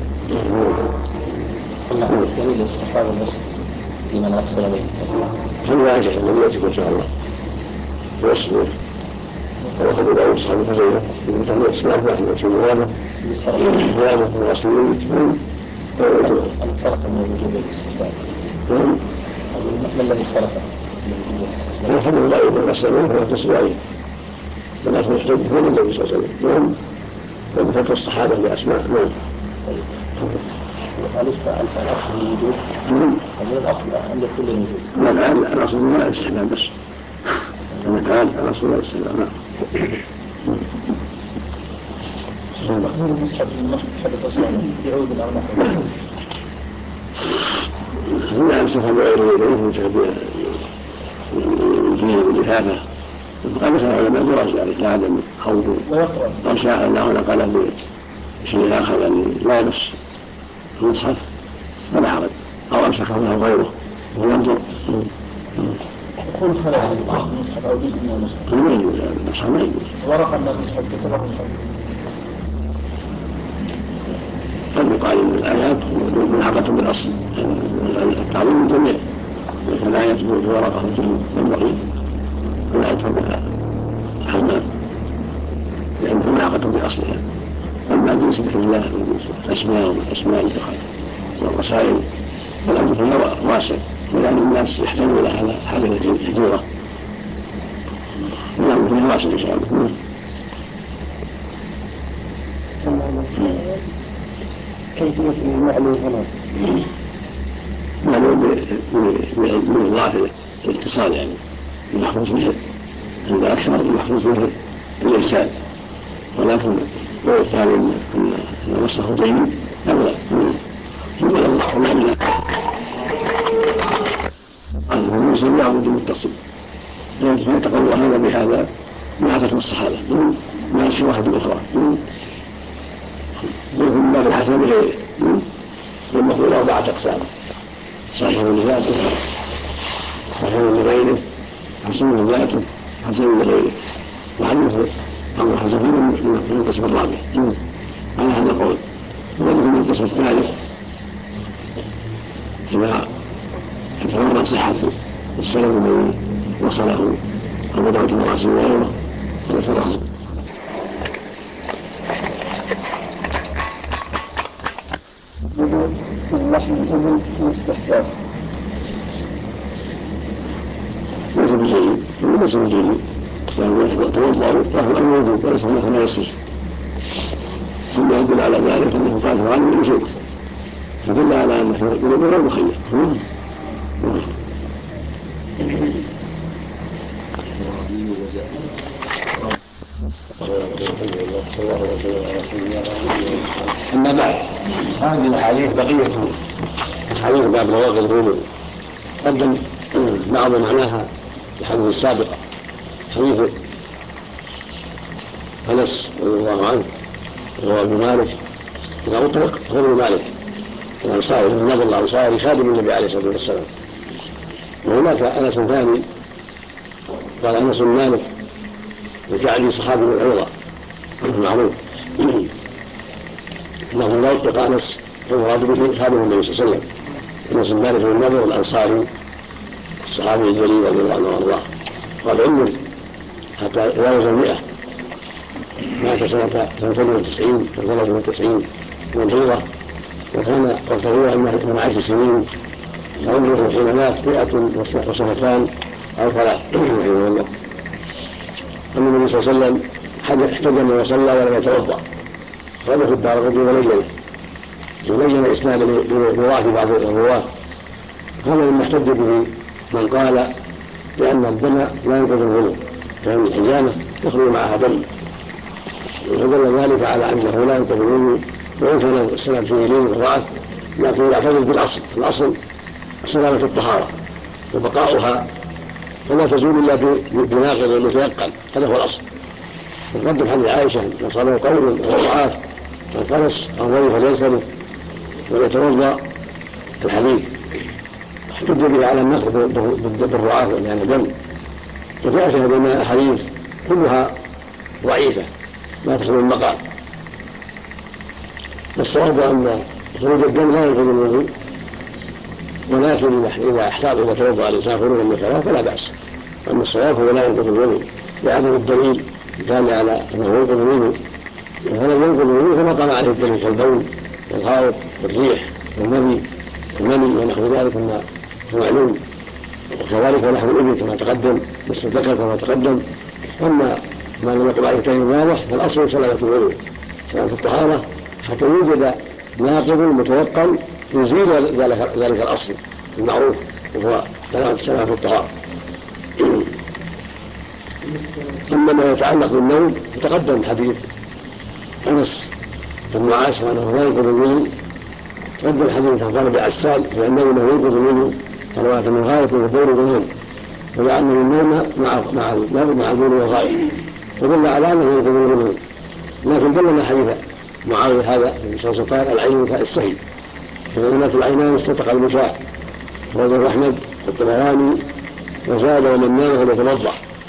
الله دليل استحباب المسح لمن غسل به هل واجه الذي يجب إن شاء الله ويصبر ويأخذ إلى أصحاب الفزيلة من تنويع السلاح واحد يأتي مغامة مغامة من أصلين الفرق من وجود الاستحباب ما الذي صرف أنا حمل ضعيف من الأسلامين فلا تسبعين ولكن يحتاج دون النبي صلى الله عليه وسلم وبفتح الصحابة لأسماء أليس الأصل الوجود؟ الأصل عند كل الوجود. الآن الأصل ما الاستحباب بس. الآن الأصل لا الاستحباب. مخبور المصحف حدث أصلا يعود الأربعة. لا يمسح بغير يديه يمسح فيه باللفافة. وقد ذكر العلماء جواز ذلك لعدم خوضه أو شاء الله نقل بشيء آخر يعني لا يمس المصحف ولا حرج أو أمسكه له غيره وينظر. يكون خلع المصحف أو جزء من المصحف. ما يجوز المصحف ما يجوز. ورقة من المصحف كتب المصحف. قد يقال إن الآيات ملحقة بالأصل التعليم من جميع، لكن الآيات ورقة ينبغي ولا يتركها الحمام لأنها ملحقة بأصلها. أما جنس ذكر الله الأسماء والرسائل والأمر فيها واسع، ولأن الناس يحتاجون إلى هذا حاجة كثيرة، والأمر فيها واسع إن شاء الله. كيفية المعلوم هنا؟ معلوم من إضافة الاتصال يعني المحفوظ به عند أكثر المحفوظ به الإرسال، ولكن لو الثاني أن وصفه جيد أولا ثم لو حملنا المسلم يعبد المتصل فيتقوى هذا بهذا مع فتوى الصحابة مع الشواهد الأخرى يكون باب الحسن بغيره، والمقول 4 أقسام: صحيح لذاته، صحيح لغيره، حسن لذاته، حسن لغيره. وحديث أو حزفين من القسم الرابع على هذا القول. وذلك من القسم الثالث إذا تتورط صحة السند الذي وصله أبو داود المراسي وغيره فلفرق ليس بجيد ليس بجيد لأنه توضأ وهو الوجود وليس هناك ما يصير ثم يدل على ذلك أنه قال عنه نسيت فدل على أنه يقول غير مخير. أما بعد هذه الأحاديث بقية أحاديث باب نواقض الوضوء قدم بعض معناها الحديث السابقة حديث أنس رضي الله عنه وهو ابن مالك إذا أطلق هو ابن مالك الأنصاري ابن نضر الأنصاري خادم النبي عليه الصلاة والسلام. وهناك أنس ثاني قال أنس مالك وجعلي صحابي العوضة معروف أنه لا يطلق أنس فالمراد به خادم النبي صلى الله عليه وسلم. أنس مالك بن نضر الأنصاري الصحابي الجليل رضي الله عنه وارضاه قال عمر حتى جاوز 100 مات سنة 92 من الهجرة وكان وقته من 10 سنين عمره حين مات 100 وسنتان أو 3 رحمه الله. أن النبي صلى الله عليه وسلم احتجم وصلى ولم يتوضأ هذا في الدارقطني ولين إسناد لرواة بعض الرواة. هذا مما احتج به من قال بأن الدم لا ينقض الوضوء لأن الحجامة تخرج معها دم ودل ذلك على أنه لا ينقض الوضوء وإن كان السند فيه لين وضعف لكن يعتمد بالأصل. الأصل سلامة الطهارة وبقاؤها فلا تزول إلا بناقض متيقن هذا هو الأصل. وقدم حديث عائشة من صلى قول وضعاف فانقلص أو ضيف اليسر ويتوضأ الحديث احتج به على النقض بالرعاة لأن دم وجاء في هذه الأحاديث كلها ضعيفة لا تخلو المقام. والصواب أن خروج الدم لا ينقض الوضوء ولكن إذا احتاط إذا توضأ الإنسان خروجا من الخلاف فلا بأس. أما الصواب هو لا ينقض الوضوء لأنه الدليل دال على أنه ينقض الوضوء فلم ينقض الوضوء فما قام عليه الدليل كالبول والغائط والريح والمني ونحو ذلك مما هو معلوم وكذلك نحو الإبل كما تقدم مثل الذكر كما تقدم. أما ما لم يقل عليه كلمة واضح فالأصل سلامة الوضوء سلامة الطهارة حتى يوجد ناقض متيقن يزيل ذلك الأصل المعروف وهو سلامة الطهارة. أما ما يتعلق بالنوم فتقدم حديث أنس بن معاذ أنه لا ينقض الوضوء تقدم حديث قال بعسال بأنه لا ينقض الوضوء قال من غاية البول والنوم وجعلنا النوم مع البول والغاية ودل على أنه ينقض الوضوء. لكن دلنا حديث معاوية هذا الرسول قال العين كالسهل فإذا العينان استطق المشاة رواه أحمد والطبراني وزاد ومن نام فليتوضأ.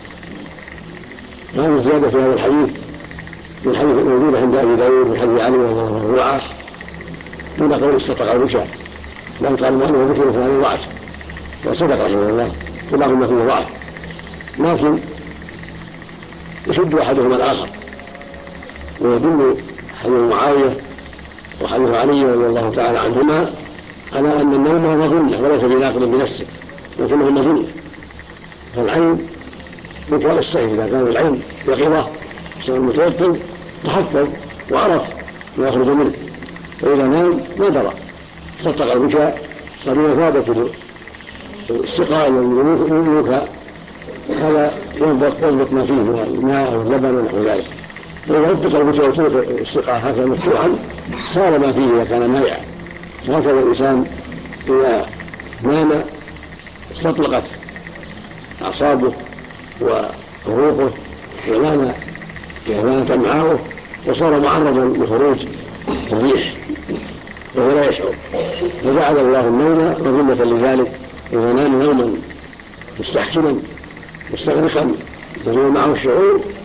هذه الزيادة في هذا الحديث من حديث الموجود عند أبي داود من حديث علي رضي الله عنه دون قول استطق المشاة لأن قال أنه ذكر فلان ضعف وصدق رحمه الله اللهم فيه ضعف لكن يشد أحدهما الآخر ويدل حديث معاوية وحديث علي رضي الله تعالى عنهما على أن النوم مظنة وليس بناقض بنفسه لكنه مظنة. فالعين مثل السيف إذا كان العين يقظة سواء المتوكل تحفظ وعرف ما يخرج منه فإذا نام ما درى استطق البكاء صار مثابة السقاء والملوك هذا يضبط ما فيه من الماء أو اللبن ونحو ذلك. فإذا اتقى البكاء وترك السقاء هكذا مفتوحا صار ما فيه إذا كان مائعا. وهكذا الإنسان إذا نام استطلقت أعصابه وروحه وإعلانت أمعاؤه وصار معرضا لخروج الريح وهو لا يشعر فجعل الله النوم مظنة لذلك. إذا نام نوما مستحكما مستغرقا يزول معه الشعور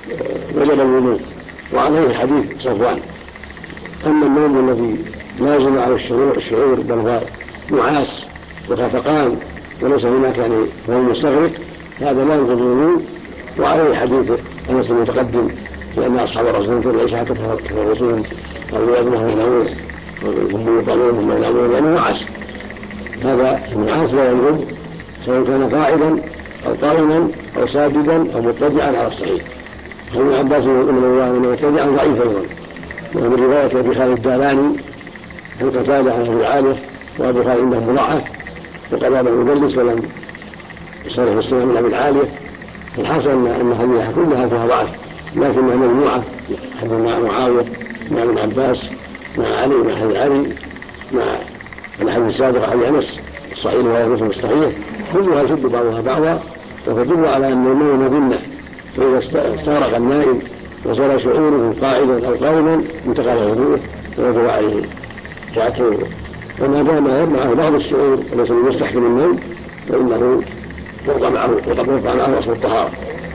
وجب الوضوء، وعليه حديث صفوان. أما النوم الذي لازم على الشعور بل هو نعاس وخفقان وليس هناك يعني نوم مستغرق، هذا لا ينقض الوضوء، وعليه حديث أنس المتقدم لأن أصحاب الرسول كانوا ليس حتى تفرسون أو يوضوه ينامون هم يقالون هم ينامون لأنه نعاس. هذا النعاس لا ينقض سواء كان قاعدا أو قائما أو ساجدا أو مضطجعا على الصحيح. ابن عباس إنه مضطجعا ضعيف أيضا، ومن رواية أبي خالد الدالاني عن قتادة عن أبي عالية وأبو خالد عنده مضاعف وقال أبا المدلس ولم يصرح السنة من أبي العالية. الحاصل أن هذه كلها فيها ضعف، لكنها مجموعة حديث مع معاوية مع ابن عباس مع علي مع حديث علي مع الحديث السابق حديث أنس الصحيح وهو مسلم الصحيح، كلها يشد بعضها بعضا وتدل على أن النوم مذنة. فإذا استغرق النائم وصار شعوره قاعدا أو قائما انتقل وضوءه ووجب عليه ركعته، وما دام معه بعض الشعور وليس بمستحكم النوم فإنه يبقى معه أصل الطهارة.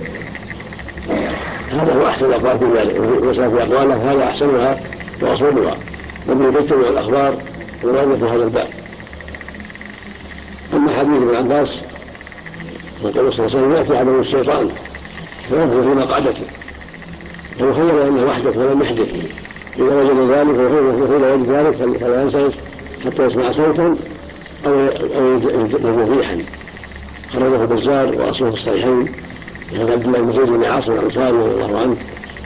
هذا هو أحسن الأقوال في ذلك، وسأل في أقواله هذا أحسنها وأصولها، ومن تجتمع الأخبار الواردة في هذا الباب. أما حديث ابن عباس يقول صلى الله عليه وسلم يأتي عدو الشيطان فينفذ في مقعدته فيخير أنه وحدك ولم يحدث، إذا وجد ذلك وإذا وجد ذلك فلا ينصرف حتى يسمع صوتا أو يجد ريحا. خرجه البزار وأصله في الصحيحين عن عبد الله بن زيد بن عاصم الأنصاري رضي الله عنه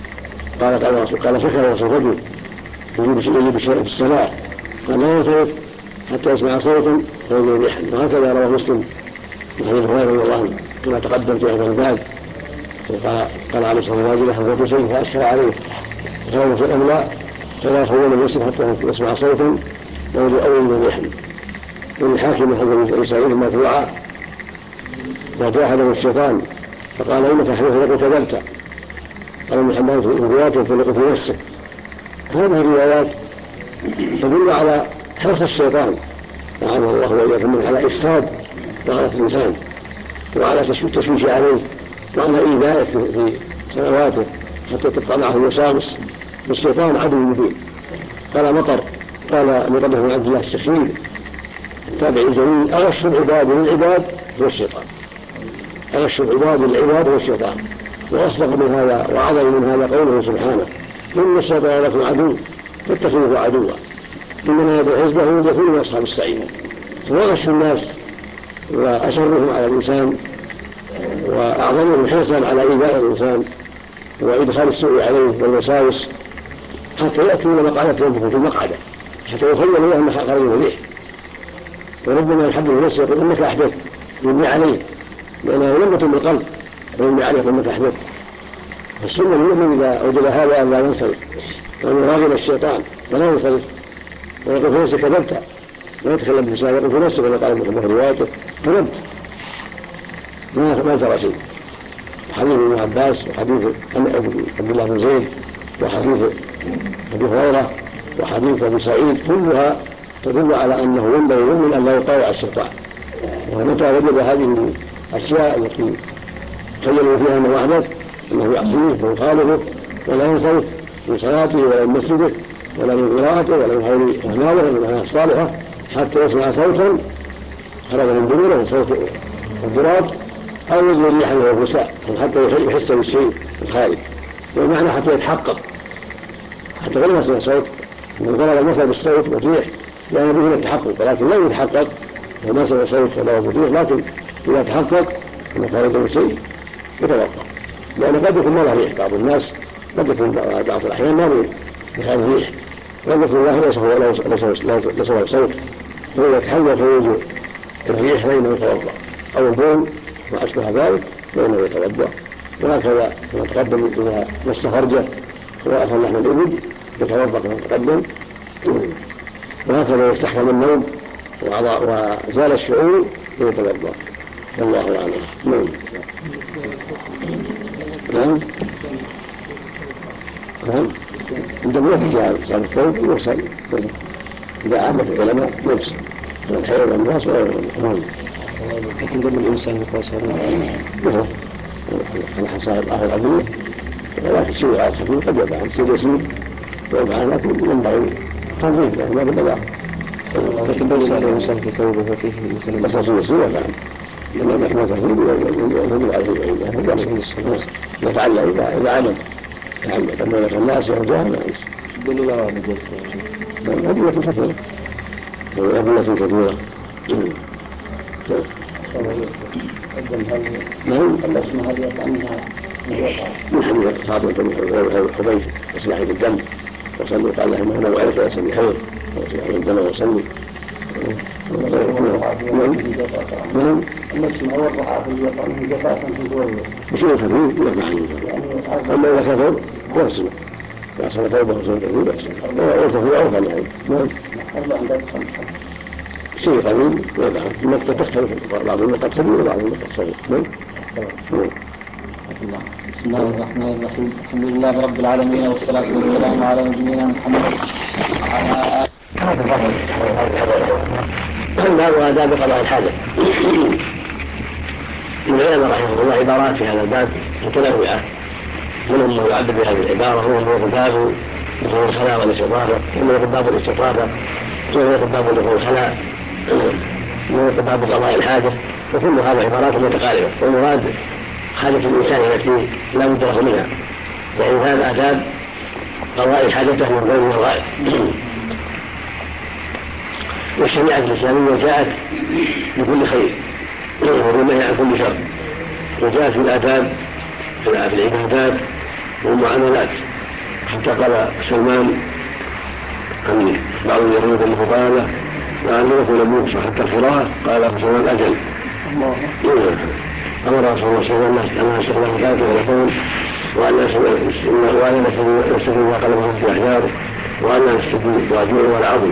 قال سكر رجل يجيب شيئا في الصلاة قال لا ينصرف حتى يسمع صوتا ويجد ريحا. وهكذا رواه مسلم من حديث هريرة رضي الله عنه كما تقدم في هذا الباب. قال عليه الصلاة والسلام وجد شيء فأشكر عليه فقال في الأملاء فلا يخرجون المسجد حتى يسمع صوتا ويجد أول ريحا. والحاكم من حديث أبي سعيد مرفوعا وجاهده الشيطان فقال إنك حديث لك كذبت. قال ابن حبان في رواياته فلق في نفسه. هذه الروايات تدل على حرص الشيطان لعنه الله وإياكم على إفساد ظاهرة الإنسان وعلى التشويش عليه وعلى إيذائه في سنواته حتى تبقى معه الوساوس. والشيطان عدو مبين. قال مطر بن عبد الله السخير التابعي الجليل أغش العباد للعباد هو الشيطان. أغش العباد للعباد هو الشيطان. وأصدق من هذا وأعظم من هذا قوله سبحانه إن الشيطان لكم عدو فاتخذوه عدوا إنما يدعو حزبه ليكونوا من أصحاب السعير. فهو غش الناس وأشرهم على الإنسان وأعظمهم حرصا على إيذاء الإنسان وإدخال السوء عليه والوساوس حتى يأتي إلى مقعدة ينفخ في المقعدة حتى يخيل له أن خرج ريح. وربما يحدث نفسه يقول إنك أحدث يبني عليه لأنه لم يتم القلب ويبني عليه إنك أحدث. فالسنة المؤمن إذا وجد هذا أن لا ينصرف وأن يراقب الشيطان ولا ينصرف ويقول في نفسك كذبت لا يتكلم بلسانه يقول في نفسك كما قال ابن حبان في روايته كذبت ما ترى شيء. حديث ابن عباس وحديث عبد الله بن زيد وحديث أبي هريرة وحديث أبي سعيد كلها تدل على أنه ينبغي للمؤمن أن لا يطاوع الشيطان. ومتى وجد هذه الأشياء التي خيلوا فيها أنه أحدث أنه يعصيه ويخالفه ولا ينصرف من صلاته ولا من مسجده ولا من قراءته ولا من غير أعماله ولا من الأعمال الصالحة حتى يسمع صوتا خرج من دبره صوت الضراب أو يجد ريحا وهو فساء حتى يحس بالشيء الخارج. والمعنى حتى يتحقق حتى غير يسمع صوت من ضرب المثل بالصوت والريح لأن به التحقق، ولكن لا يتحقق وما سمع صوت ولا الريح، لكن إذا تحقق أن خارج من شيء يتوقع. لأن قد يكون ما له ريح، بعض الناس قد يكون بعض الأحيان ما له بهذا ريح والذكر الله ليس له صوت فهو يتحول فيوجد الريح بينه يتوضا أو البول وأشبه ذلك بينه يتوضا. وهكذا كما تقدم إذا مس فرجه وأكل لحم الإبل يتوضا كما تقدم. وهكذا يستحكم النوم وزال الشعور ويتوضا. والله أعلم. نعم عندما يأتي سال الثوب يغسل إذا عامة العلماء يغسل من الحيض والناس ولا يغسل. لكن دم الإنسان يقاس مثل على حصائر الأهل العظيم ولكن شيء على الخفيف قد يقع شيء يسير ويقع، لكن ينبغي تنظيف له ما بالبلاغ. لكن ليس عليه يسلم في ثوبه ففيه مثل بس يسير نعم، لما يحمل تنظيف يجب عليه يتعلم إذا عمل تعمد. أما إذا كان ناسي أو جاهل دليل على نجاسته أدلة كثيرة أدلة كثيرة. الأسماء هذه يطعنها من حديث فاطمة بن حبيب اسمعي بالدم وصلي، قال له إنه لو عليك يسمي حيض واسمعي بالدم وصلي. الأسماء والرعاة يطعنه جفاة في دورها بشيء خفيف يرفع عنه. أما إذا كثر يغسل يغسل ثوبه وصل كثير ويرتفع أوفى له. شيء قليل يرفع النقطة تختلف، بعض النقط كبيرة وبعض النقط صغيرة. بسم الله الرحمن الرحيم. الحمد لله رب العالمين والصلاة والسلام على نبينا محمد وعلى باب آداب قضاء الحاجة. من العلماء رحمه الله عبارات في هذا الباب متنوعة، منهم من يعبد بهذه العبارة ومن يقول باب دخول الخلاء والاستطابة، ومن يقول باب الاستطابة، ومن يقول باب دخول الخلاء، ومن يقول باب قضاء الحاجة، وكل هذا عبارات متقاربة، والمراد حاجة الإنسان التي لا بد له منها، يعني هذا آداب قضاء حاجته من غير الغائب. والشريعة الإسلامية جاءت بكل خير ونهي عن كل شر، وجاءت في الآداب في العبادات والمعاملات. حتى قال سلمان عن بعض اليهود المفضلة وأن لم يبصر حتى القراءة قال له سلمان أجل. أمر رسول الله صلى الله عليه وسلم أن يستقبل مكانته ويقول وأن نستجيب قلبهم في أحجار وأن نستجيب واجوع والعظم.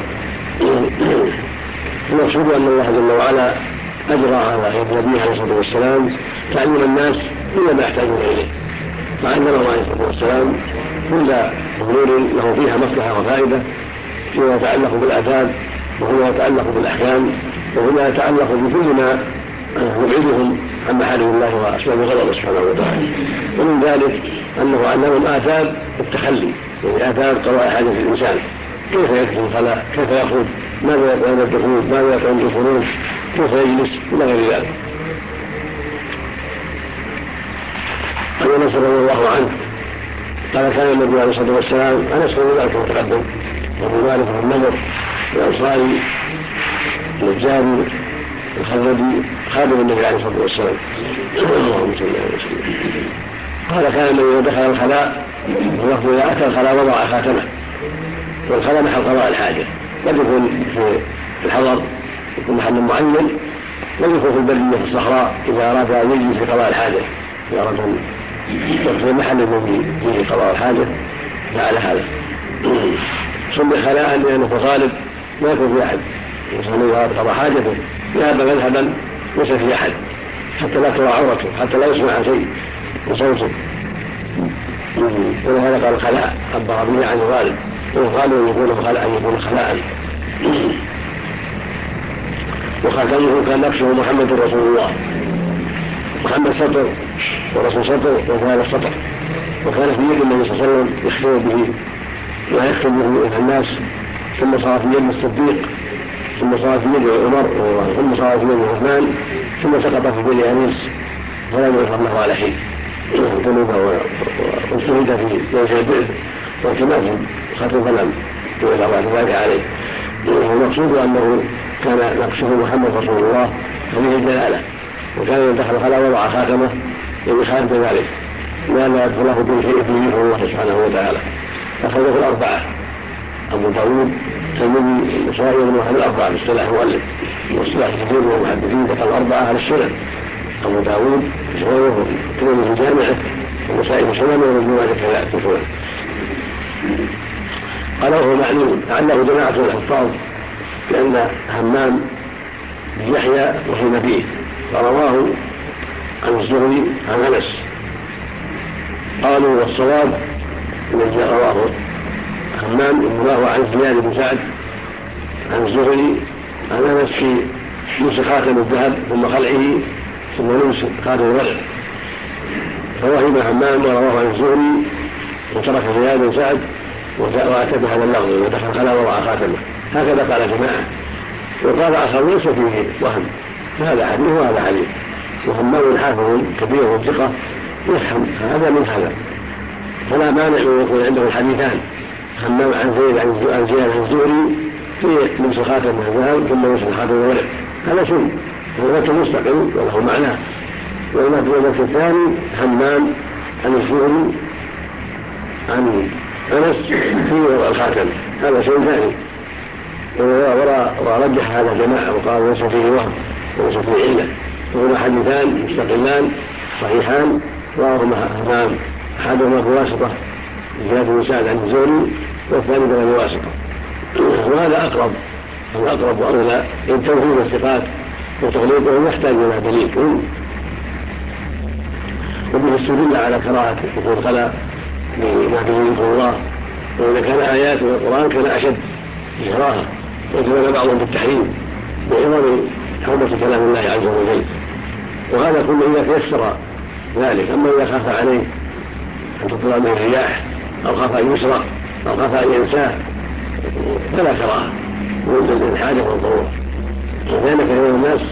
المقصود أن الله جل وعلا أجرى على نبيه عليه الصلاة والسلام تعليم الناس إلى ما يحتاجون إليه، فعلمه عليه الصلاة والسلام كل أمور له فيها مصلحة وفائدة فيما يتعلق بالآداب وفيما يتعلق بالأحكام وفيما يتعلق بكل ما يبعدهم عن محارم الله وأسباب غضبه سبحانه وتعالى. ومن ذلك أنه علمهم آداب التخلي، يعني آداب قضاء حاجة الإنسان، كيف يدخل الخلاء، كيف يخرج، ماذا يقول عند الدخول، ماذا يقول عند الخروج، كيف يجلس إلى غير ذلك. عن أنس رضي الله عنه قال كان النبي عليه الصلاة والسلام أنس رضي الله متقدم وابو مالك بن النضر الأنصاري النجاري الخزرجي خادم النبي عليه الصلاة والسلام اللهم صل وسلم. قال كان النبي إذا دخل الخلاء واللفظ إذا أتى الخلاء وضع خاتمه، والخلاء محل قضاء الحاجة، قد يكون في الحضر يكون محل معين، قد يكون في البرية في الصحراء إذا أراد أن يجلس في قضاء الحاجة، إذا أراد أن يقصد المحل الذي فيه قضاء الحاجة فعل هذا. سمي خلاء لأنه في الغالب ما يكون في أحد، الإنسان إذا أراد قضاء حاجته ذهب مذهبا ليس في أحد حتى لا ترى عورته، حتى لا يسمع شيء من صوته، ولهذا قال خلاء عبر به عن الغالب، والغالب أن يكون خلاء. وخاتمه كان نفسه محمد رسول الله، محمد سطر ورسول سطر وكان سطر، وكان في يد النبي صلى الله عليه وسلم يختم به ويختم به إلى الناس، ثم صار في يد الصديق، ثم صار في يد عمر، ثم صار في يد عثمان، ثم سقط في يد أنيس فلم يغفر له على شيء، ذنوب واجتهد في نزع البئر والتماس خاتم فلم يغفر بعد ذلك عليه. والمقصود أنه كان نقشه محمد رسول الله هذه الدلالة، وكان إذا دخل الخلاء وضع خاتمه يخالف ذلك لا يدخل له دون شيء فيه الله سبحانه وتعالى. أخرجه الأربعة أبو داود الترمذي النسائي وابن ماجه الأربعة باصطلاح المؤلف، واصطلاح كثير من المحدثين ذكر الأربعة على السنن، أبو داود في سننه الترمذي في جامعه والنسائي في سننه وابن ماجه كذلك في سننه. قال وهو معلوم لعله جماعة الحفاظ لأن همام بن يحيى وفي نبيه فرواه عن الزهري عن أنس، قالوا والصواب الذي رواه همام رواه عن زياد بن سعد عن الزهري عن أنس في لبس خاتم الذهب ثم خلعه ثم لبس خاتم الورق، فوهم همام ورواه عن الزهري وترك زياد بن سعد واتى بهذا اللفظ ودخل خلا وضع خاتمه، هكذا قال جماعه. وقال اخر ليس فيه وهم، فهذا حديث وهذا حديث، وهمام حافظ كبير وثقه يفهم هذا من هذا، فلا مانع ان يكون عنده الحديثان، همام عن زياد عن الزهري في لبس خاتم الذهب ثم لبس خاتم الورق، هذا سنة وهو مستقل وله معناه. والمثل الثاني همام عن الزهري عن أنس في وضع الخاتم، هذا شيء ثاني. ورجح هذا جماعة وقال ليس فيه وهم وليس فيه علة، وهما حديثان مستقلان صحيحان، وهما همام أحدهما بواسطة زياد بن سعد عن الزهري والثاني بلا بواسطة، وهذا الأقرب وأولى إن توحيد الثقات وتغليقهم يحتاج إلى دليل. وبه استدل على كراهة دخول خلا بما فيه ذكر الله، وإذا كان آيات من القرآن كان أشد إكراها، وجدنا بعضهم بالتحريم بعظم حرمة كلام الله عز وجل، وهذا كله إذا تيسر ذلك. أما إذا خاف عليه أن تطلع من الرياح أو خاف أن يسرق أو خاف أن ينساه فلا كراهة من الحاجة والضرورة. وذلك كثير الناس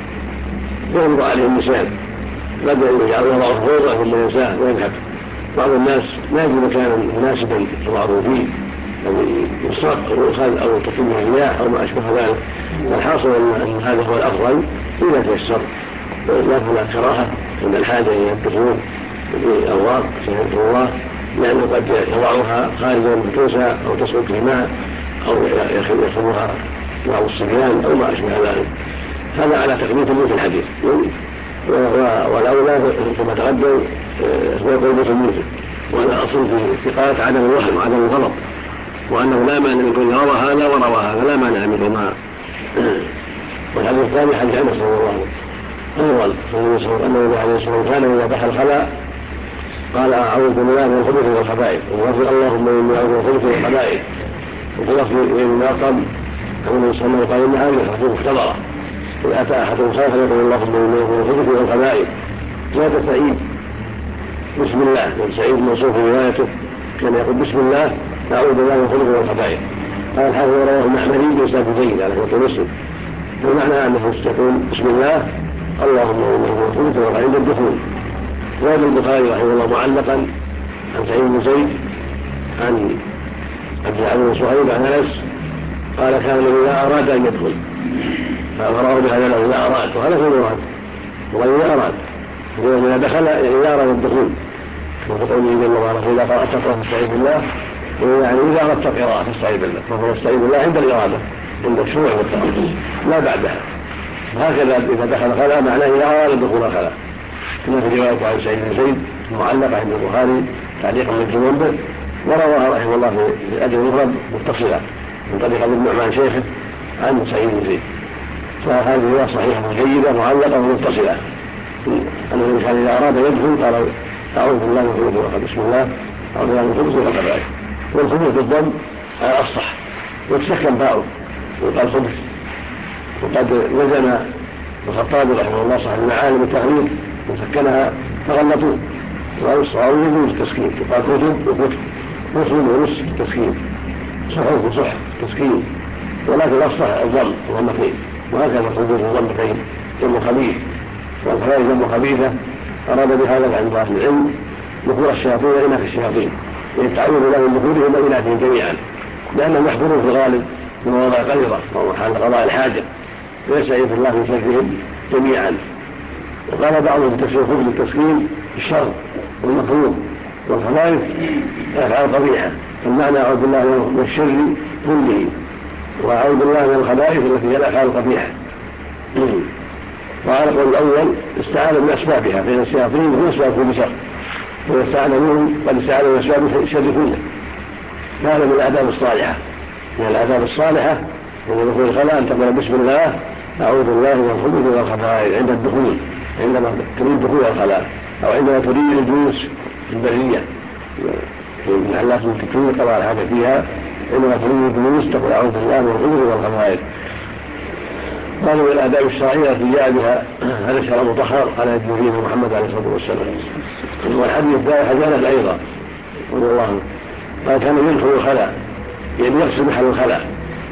يغلب عليه النسيان، قد يضعه فوضى ثم ينساه ويذهب. بعض الناس لا يجد مكانا مناسبا يضعه فيه أو يسرق أو يؤخذ أو تقيم الرياح أو ما أشبه ذلك. الحاصل أن هذا هو الأفضل إذا تيسر، لا كراهة عند الحاجة إلى الدخول بالأبواب في ذكر الله، لأنه قد يضعها خارجا فتنسى أو تسقط في الماء أو يأخذها بعض الصبيان أو ما أشبه ذلك. هذا على تقليد مثل الحديث، والأولى كما تقدم هو قول مثل، وأنا أصل في الثقات عدم الوهم وعدم الغلط، وأنه لا مانع من كل روى هذا وروى هذا، لا مانع منهما. والحديث الثاني حديث أنس رضي الله عنه أول أنه عليه الصلاة والسلام كان إذا دخل الخلاء قال أعوذ بالله من الخبث والخبائث، ويقول اللهم إني أعوذ بالخبث والخبائث. وفي لفظ الناقم أنه صلى الله عليه وسلم قال إن هذه الخبث مختبرة، إذا أتى أحد خاف يقول اللهم إني أعوذ بالخبث والخبائث. زاد سعيد بسم الله، والسعيد موصوف في روايته كان يقول بسم الله أعوذ بالله من الخبث والخبائث. قال الحافظ رواه المعمري بإسناد جيد على شرط مسلم، والمعنى أنه يقول بسم الله اللهم إني أعوذ بالخبث والخبائث عند الدخول. زاد البخاري رحمه الله معلقا عن سعيد بن زيد عن عبد الله بن صهيب عن أنس قال كان إذا أراد أن يدخل، فأمره بهذا له إذا أراد، وهذا هو المراد، وإذا أراد إذا دخل إذا أراد الدخول، وقوله جل وعلا إذا قرأت تقرأ فاستعيذ بالله، يعني إذا أردت القراءة فاستعيذ بالله، فهو يستعيذ بالله عند الإرادة عند الشروع والقراءة لا بعدها. هكذا إذا دخل خلا معناه إذا أراد الدخول خلا، كما في رواية عن سعيد بن زيد معلقة عند البخاري تعليقا من الجنوب، ورواها رحمه الله في أجل المفرد متصلة من طريق ابن نعمان شيخه عن سعيد بن زيد، فهذه رواية صحيحة جيدة معلقة ومتصلة أنه كان إذا أراد يدخل قال أعوذ بالله من الخبث والخبائث، بسم الله أعوذ بالله من الخبث والخبائث. والخبث بالضم الصح، وتسكن باء وقال خبث. وقد وزن الخطابي رحمه الله صاحب المعالم التغليظ وسكنها فغلطوا، والصواب يجوز التسكين، وقال كتب وكتب، مسلم ونص التسكين، صحف وصح التسكين، ولكن الأفصح الضم ضمتين، وهكذا الخبث ضمتين جمع خبيث، والخبائث جمع خبيثة. أراد بهذا عند أهل العلم ذكور الشياطين وإناث الشياطين، يتعوذ الله من ذكورهم وإناثهم جميعا، لأنهم يحضرون في الغالب في مواضع غليظة أو محل قضاء الحاجة، ويستعيذ الله من شرهم جميعا. وقال بعضهم في تفسير خبث التسكين الشر والمكروه، والخبائث أفعال قبيحة، المعنى أعوذ بالله من الشر كله، وأعوذ بالله من الخبائث التي هي الأفعال القبيحة. وعلى القول الأول استعاذ من أسبابها، فإن الشياطين هم أسباب كل شر، وإذا استعاذ منهم قد استعاذ من أسباب الشر كله. هذا من الآداب الصالحة، من الآداب الصالحة من دخول الخلاء أن تقول بسم الله أعوذ بالله من الخبث والخبائث عند الدخول، عندما تريد دخول الخلاء أو عندما تريد الجلوس في البرية في المحلات التي تريد قضاء الحاجة فيها، عندما تريد الجلوس تقول أعوذ بالله من الخبث والخبائث. هذا من الآداب الشرعية التي جاء بها هذا الشرع المطهر على يد نبينا محمد عليه الصلاة والسلام. والحديث الثالث حدث أيضا رضي الله عنه قال كان يدخل الخلاء يعني يغسل محل الخلاء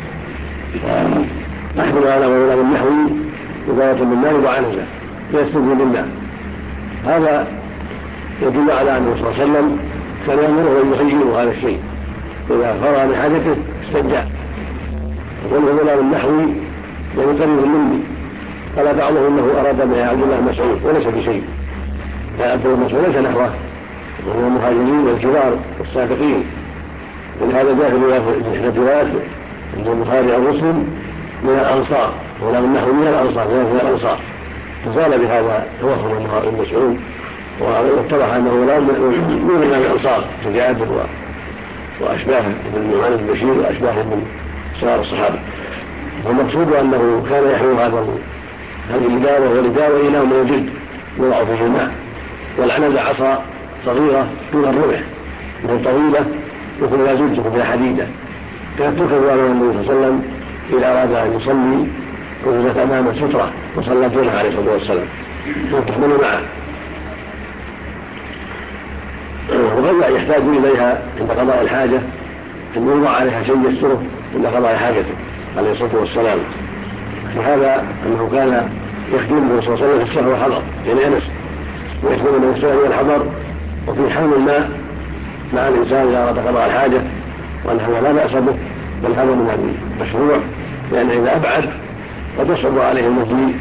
فأحمل على غلام النحوي إدارة من مال وعنزة فيستنجي بالله. هذا يدل على أنه صلى الله عليه وسلم كان يأمره أن يخيره هذا الشيء إذا فرغ من حاجته استنجى. وقال غلام النحوي يعني قريب مني. قال بعضهم انه اراد من عبد الله مسعود وليس بشيء، عبد الله مسعود ليس نحوه وهو المهاجرين والكبار والسابقين، ولهذا جاء في الروايات عند البخاري او مسلم من الانصار، غلام النحوي من الانصار من الانصار، فزال بهذا توهم ابن مسعود واتضح انه غلام من الانصار كجابر واشباهه من نعمان بن بشير واشباهه من صغار الصحابه. والمقصود انه كان يحمل هذه الإدارة والإدارة إلى من الجلد يوضع فيه الماء، والعنزة عصا صغيرة دون الرمح وهي طويلة يكون لها زج وفيها حديدة، كانت تركب على النبي صلى الله عليه وسلم إذا أراد أن يصلي وجدت أمام سترة وصلى دونها عليه الصلاة والسلام وتحمل معه، وقد يحتاج إليها عند قضاء الحاجة أن يوضع عليها شيء يستره عند قضاء حاجته عليه الصلاة والسلام. في هذا أنه كان يخدم النبي صلى الله عليه وسلم في السفر والحضر يعني أنس، ويخدم النبي صلى الله عليه وسلم الحضر وفي حمل الماء مع الإنسان إذا أراد قضاء الحاجة، وأن هذا لا بأس به بل هذا من المشروع، لأن إذا أبعد قد يصعب عليه المجيء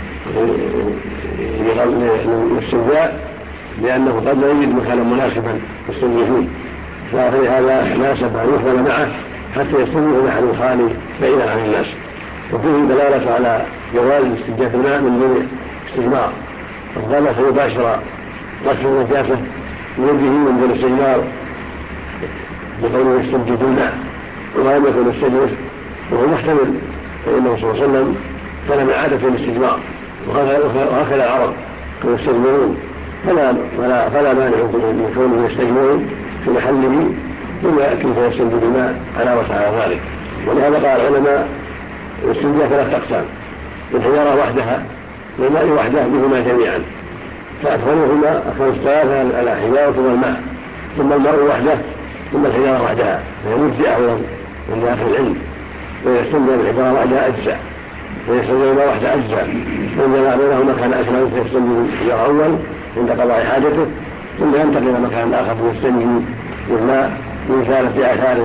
للاستنجاء لأنه قد لا يجد مكانا مناسبا يستنجي فيه، فلهذا ناسب أن يحمل معه حتى يستنجي في محل خالي بعيدا عن الناس. وفيه دلالة على جواز استنجاء الماء من دون استجمار، فقال فيباشر غسل النجاسة بيده من دون استجمار بقوله يستنجي بالماء، وما لم يكن يستجمر وهو محتمل، فإنه صلى الله عليه وسلم كان من عادة الاستجمار وهكذا العرب كانوا يستجمرون، فلا مانع من كونه يستجمرون في محله ثم يأتي فيستنجي بالماء علاوة على ذلك. ولهذا قال العلماء الاستنجاء ثلاثة أقسام: الحجارة وحدها والماء وحده بهما جميعا، فأكملهما أكمل الثلاثة الحجارة ثم الماء ثم الماء وحده ثم الحجارة وحدها، فهي مجزئة من أهل العلم، وإذا استنجى بالحجارة وحدها أجزاء وإذا استنجى بالماء وحده أجزاء، وإن جمع بينهما كان أكمل فيستنجي بالحجارة أول عند قضاء حاجته ثم ينتقل إلى مكان آخر ويستنجي بالماء لإزالة آثار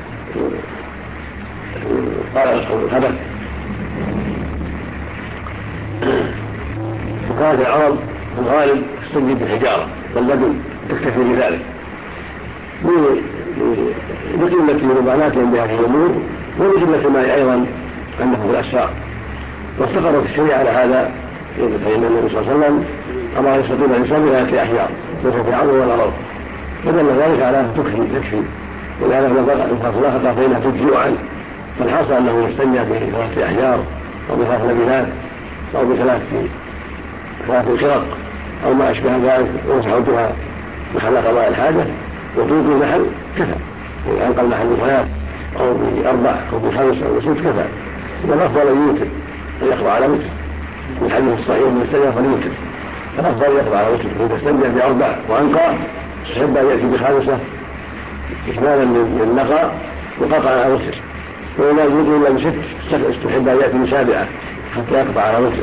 الخبث. وكانت العرب في الغالب تستنجي بالحجارة واللبن تكتفي بذلك لقلة مبالاتهم بهذه الأمور ولقلة الماء أيضا عندهم في الأسفار، واستقرت الشريعة على هذا، فإن النبي صلى الله عليه وسلم أمر يستقيم الإنسان بثلاثة أحجار ليس في عرض ولا روض، فدل ذلك على تكفي، ولهذا الفاظ فإنها تجزئ عنه، فالحاصل أنه يستنجى بثلاثة أحجار أو بثلاث لبنات أو بثلاث خرق أو ما أشبه ذلك ويمسح بها محل قضاء الحاجة وتوقي محل كفى، وإن أنقل محل ب3 أو ب4 أو ب5 أو ب6 كفى، والأفضل أن يوتر أن يقضى على وتر، من الحديث الصحيح من استنجى فليوتر، الأفضل أن يقضى على وتر، إذا استنجى ب4 وأنقى يحب أن يأتي ب5 إكمالا للنقى وقطع على وتر، ولا يجوز إلا ب6 استحب أن يأتي ب7 حتى يقطع على وتر.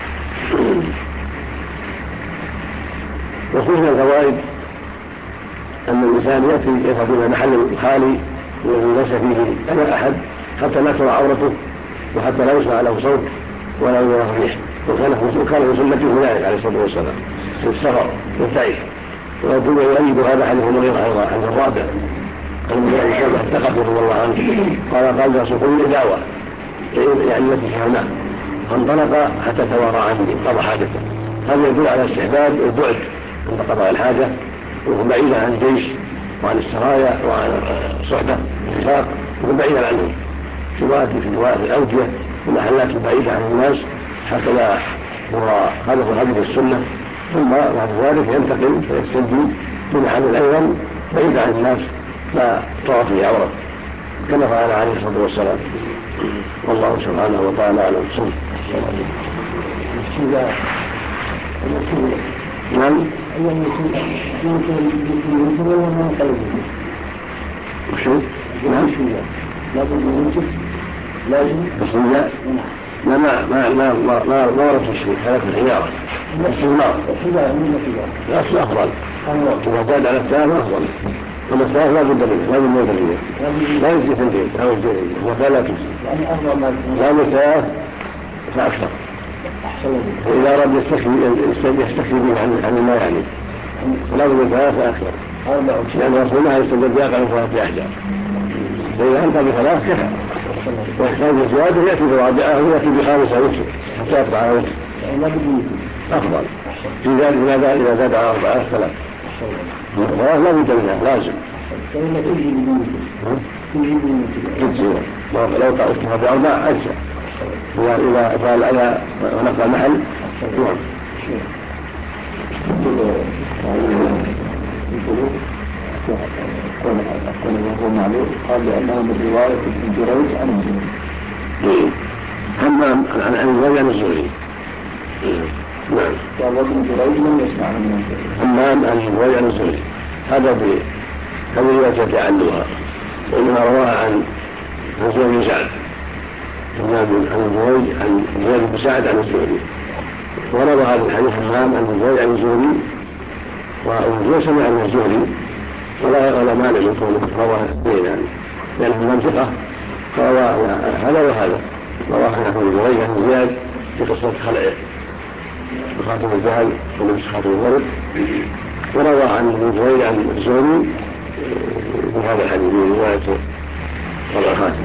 وخذ من الفوائد أن الإنسان يذهب إلى محل خالي الذي ليس فيه أي أحد حتى لا ترى عورته وحتى لا يسمع له صوت ولا يرى ريح، وكان في سنته ذلك عليه الصلاة والسلام في السفر والتعيش. ويكون يؤيد هذا حديث مريض أيضا عن الرابع المدير الشاب الثقفي رضي الله عنه قال رسول الله إداوة يعني التي فيها الماء، فانطلق حتى توارى عني قضى حاجته. هذا يدل على استحباب البعد عند قضاء الحاجة، وهو بعيدا عن الجيش وعن السرايا وعن الصحبة والرفاق، وهو بعيدا عنهم في الأودية والمحلات البعيدة عن الناس حتى لا يرى. هذا هو هدي السنة. ثم بعد ذلك ينتقل فيستنجي في محل أيضا بعيد عن الناس لا ترى فيه عورة كما فعل عليه الصلاة والسلام. والله سبحانه وتعالى أعلم. نعم. وشو؟ نعم. لازم الصيام. لا ما ورد الشيء هذا في الحجارة الاستثمار الأصل أفضل إذا زاد على الثلاث أفضل أما الثلاث لا بد منه لا بد من ثلاثين لا يجزي ثنتين أو يجزي وقال لا تجزي لا من ثلاث فأكثر إذا أراد يستكفي به عن الماء يعني لا بد من ثلاث فأكثر لأن رسول الله يستجد يقع من ثلاث أحجار فإذا أنت بثلاث كفى ويحتاج الزيادة يأتي برابعة أو يأتي بخامسة وتر حتى يقطع على وتر أفضل في ذلك إذا زاد على أربعة ثلاث لا بد منها لازم تجزي لو قلتها بأربع أجزاء إذا فعل على ونقل محل نعم. هو معلوم قال لأنه من رواية ابن جريج عن الزهري همام عن الزهري عن الزهري نعم. قال ابن جريج لم يسمع من همام عن الزهري عن الزهري هذا برواية تعلوها وإنما رواها عن زياد بن سعد عن الزهري عن زياد بن سعد عن الزهري وروى هذا الحديث همام عن الزهري عن الزهري وأبو سمع عن الزهري ولا مانع من كونه رواه بينان لأنه من ثقة فروى هذا وهذا رواه عن الزهري عن زياد في قصة خلع خاتم الذهب ولبس خاتم الورد وروى عن الزهري عن الزهري بهذا الحديث من رواية خلع الخاتم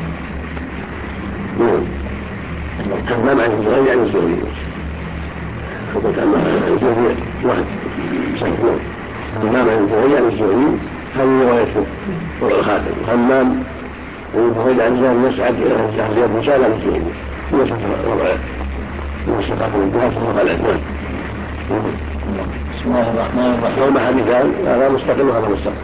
همام عن الزهري عن الزهري فقلت أن الزهري واحد صحيح همام عن الزهري عن الزهري هذه روايته والخاتم همام يقول عن زياد مسعد عن زياد بن سعد عن الزهري يوسف وضعه يوسف خاتم الذهب ثم خلع الدم. بسم الله الرحمن الرحيم. يوم حديثان هذا مستقل وهذا مستقل.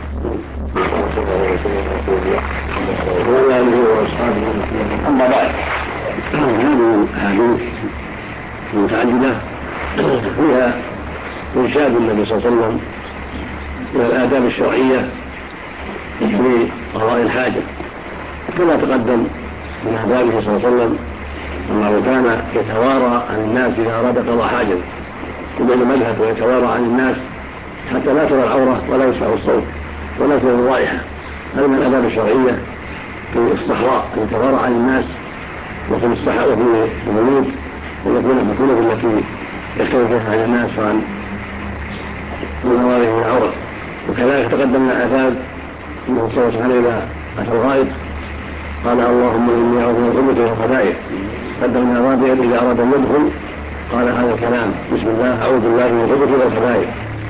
وعلى آله وأصحابه أما بعد هذه الأحاديث متعددة فيها إرشاد النبي صلى الله عليه وسلم إلى الآداب الشرعية لقضاء الحاجة كما تقدم من آدابه صلى الله عليه وسلم أنه كان يتوارى عن الناس إذا أراد قضاء حاجة يبين مذهب ويتوارى عن الناس حتى لا ترى العورة ولا يسمع الصوت ولا ترى الرائحة. هذا من الآداب الشرعية في الصحراء أن يتوارى عن الناس وفي الصحراء وفي البيوت ويكون في الكتب التي يختلف فيها الناس عن مواضع العورة. وكذلك تقدم الآداب أنه صلى الله عليه وسلم إذا أتى الغائط قال اللهم إني أعوذ من الخبث والخبائث. قدمنا الرابع إذا أراد أن يدخل قال هذا الكلام بسم الله أعوذ بالله من الخبث والخبائث.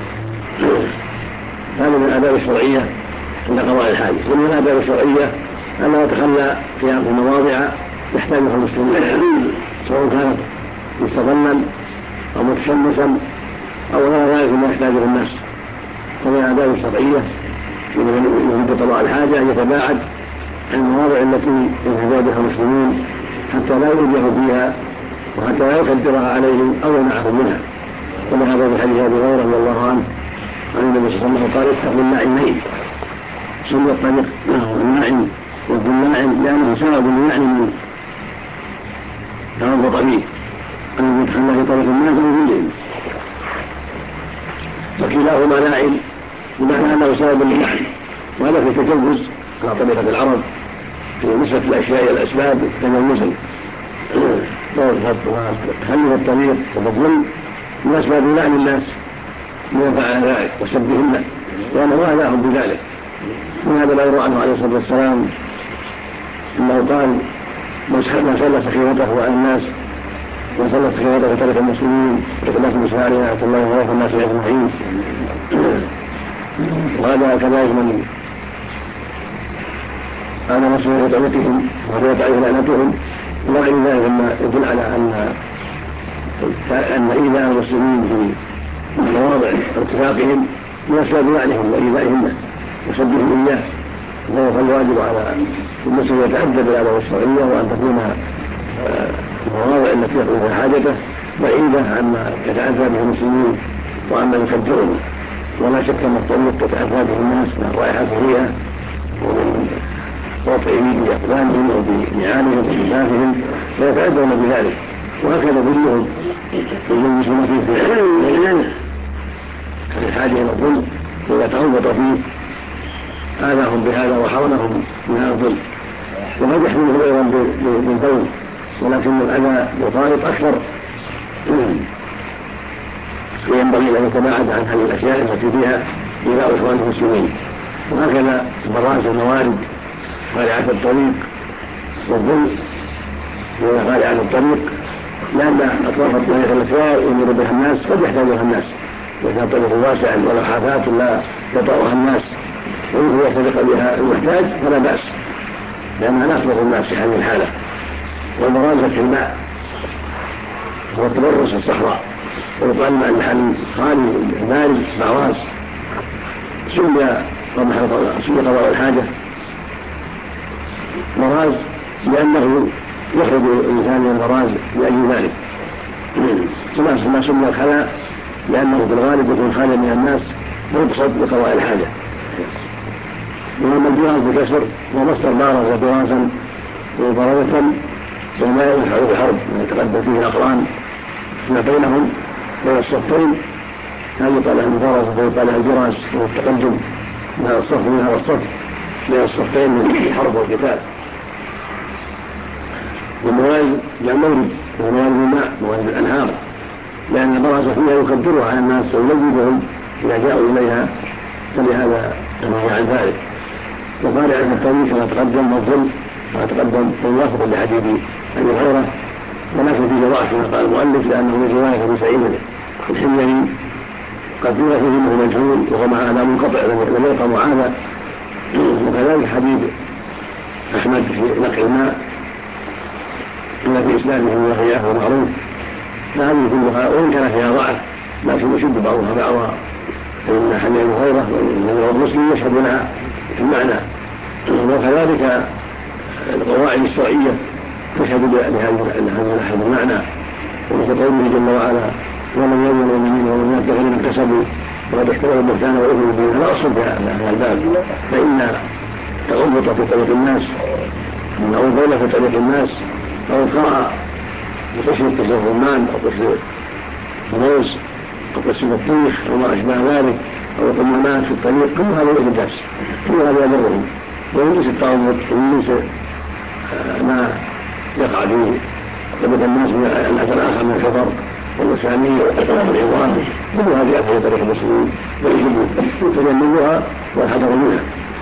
هذا من الآداب الشرعية عند قضاء الحاجة. ومن الآداب الشرعية أنه يتخلى في مواضع يحتاجها المسلمين سواء كانت مستظلا أو متشمسا أو غير ذلك ما يحتاجه الناس. ومن الآداب الشرعية من قضاء الحاجة أن يتباعد عن المواضع التي ينهض بها المسلمين حتى لا يوجه فيها وحتى لا يقدرها عليهم أو يمنعهم منها. كما هذا في حديث أبي هريرة رضي الله عنه عن النبي صلى الله عليه وسلم قال اتقوا الناعمين سن الطريق الناعم والناعم لأنه سبب من توقط به أن يتخلى في طريق الناس أو في فكلاهما ناعم بمعنى أنه سبب للنعم. وهذا في تجوز على طريقة العرب في نسبة الأشياء إلى الأسباب تجوزا وتخلي الطريق وبالظلم من أسباب لعن الناس من فعل ذلك وسبهن وأنه وعداهم بذلك. من هذا الأمر عنه عليه الصلاة والسلام أنه قال من صلى سخيرته على الناس من صلى سخيرته في طريق المسلمين الناس بشهارها نعمة الله ويعطي الناس أجمعين. وهذا كذلك من أنا مسلم في طريقهم وهو تعرف لعنتهم وغير ذلك مما يدل على أن إيذاء المسلمين في مواضع ارتفاقهم من أسباب لعنهم وإيذائهم وسبهم إياه. فالواجب على المسلم يتأدب بالآداب الشرعية وأن تكون المواضع التي يقضي فيها حاجته بعيدة عما يتأذى به المسلمين وأما يكدرهم. ولا شك أن الطريق تتأذى به الناس من الرائحة فيها ومن وطئه بأقدامهم وبنعالهم وبجافهم فيتأذون بذلك. وهكذا كلهم يلبسون فيه الحاجة إلى الظل وإذا تعوض فيه آذاهم بهذا وحرمهم من هذا الظل. وقد يحمله أيضا بالبول، ولكن الأذى بالطارق أكثر، وينبغي أن يتباعد عن هذه الأشياء التي فيها إيذاء إخوان المسلمين. وهكذا براز الموارد قارعة الطريق والظل وهي قارعة الطريق، لأن أطراف الطريق التي لا يمر بها الناس قد يحتاجها الناس، وكان طريق واسع ولا حافات لا يطأها الناس ويمكن يختلق بها المحتاج فلا بأس، لأنها لا تضر الناس في هذه الحالة. والمرازة في الماء هو التبرز في الصحراء، ويقال مع المحل خالي بارد بعواز، سمي قضاء الحاجة مراز لأنه يخرج الإنسان من المراز لأجل ذلك، كما سمي الخلاء لأنه في الغالب يكون خاليا من الناس ويقصد لقضاء الحاجة. وأما البراز بكسر ومصدر بارز برازا وبرزة وما ينفع بحرب يتقدم فيه الأقران ما بينهم بين الصفين، هذا يقال له البرز ويقال له البراز، وهو التقدم من هذا الصف من هذا الصف بين الصفين من الحرب والقتال. والموارد جاء مورد وموارد الماء موارد الأنهار، لأن البراز فيها يقدرها على الناس ويجدهم إذا جاءوا إليها، فلهذا نهى عن ذلك. وقارعة الطريق كما تقدم والظل كما تقدم موافق لحديث أبي هريرة، ولكن فيه ضعف كما قال المؤلف لأنه من رواية أبي سعيد الحميري قد قيل فيه انه مجهول وهو مع هذا منقطع لم يلقى معاذ. وكذلك حديث احمد في نقع الماء كما في اسناده وهي ومعروف، فهذه كلها وان كان فيها ضعف لكن يشد بعضها بعضا، فان حديث ابي هريره ومسلم يشهد لها في المعنى. وكذلك القواعد الشرعيه تشهد لهذا المعنى، ومثل قوله جل وعلا ومن يؤمن المؤمنين والمؤمنات بغير ما اكتسبوا وقد احتملوا البهتان والاثم مبينا. لا اصل في هذا الباب، فان تغلط في طريق الناس او البول في طريق الناس او القراء بقشر الرمان او قشر الموز او قشر البطيخ او ما اشبه ذلك او القمامات في الطريق، كل هذا ليس الناس، كل هذا يضرهم وليس التعوض وليس ما يقع فيه طريق الناس من الاذى الاخر من الحفر والمسامير والعظام، كل هذه أثر طريق المسلمين ويجب تجنبها والحذر منها.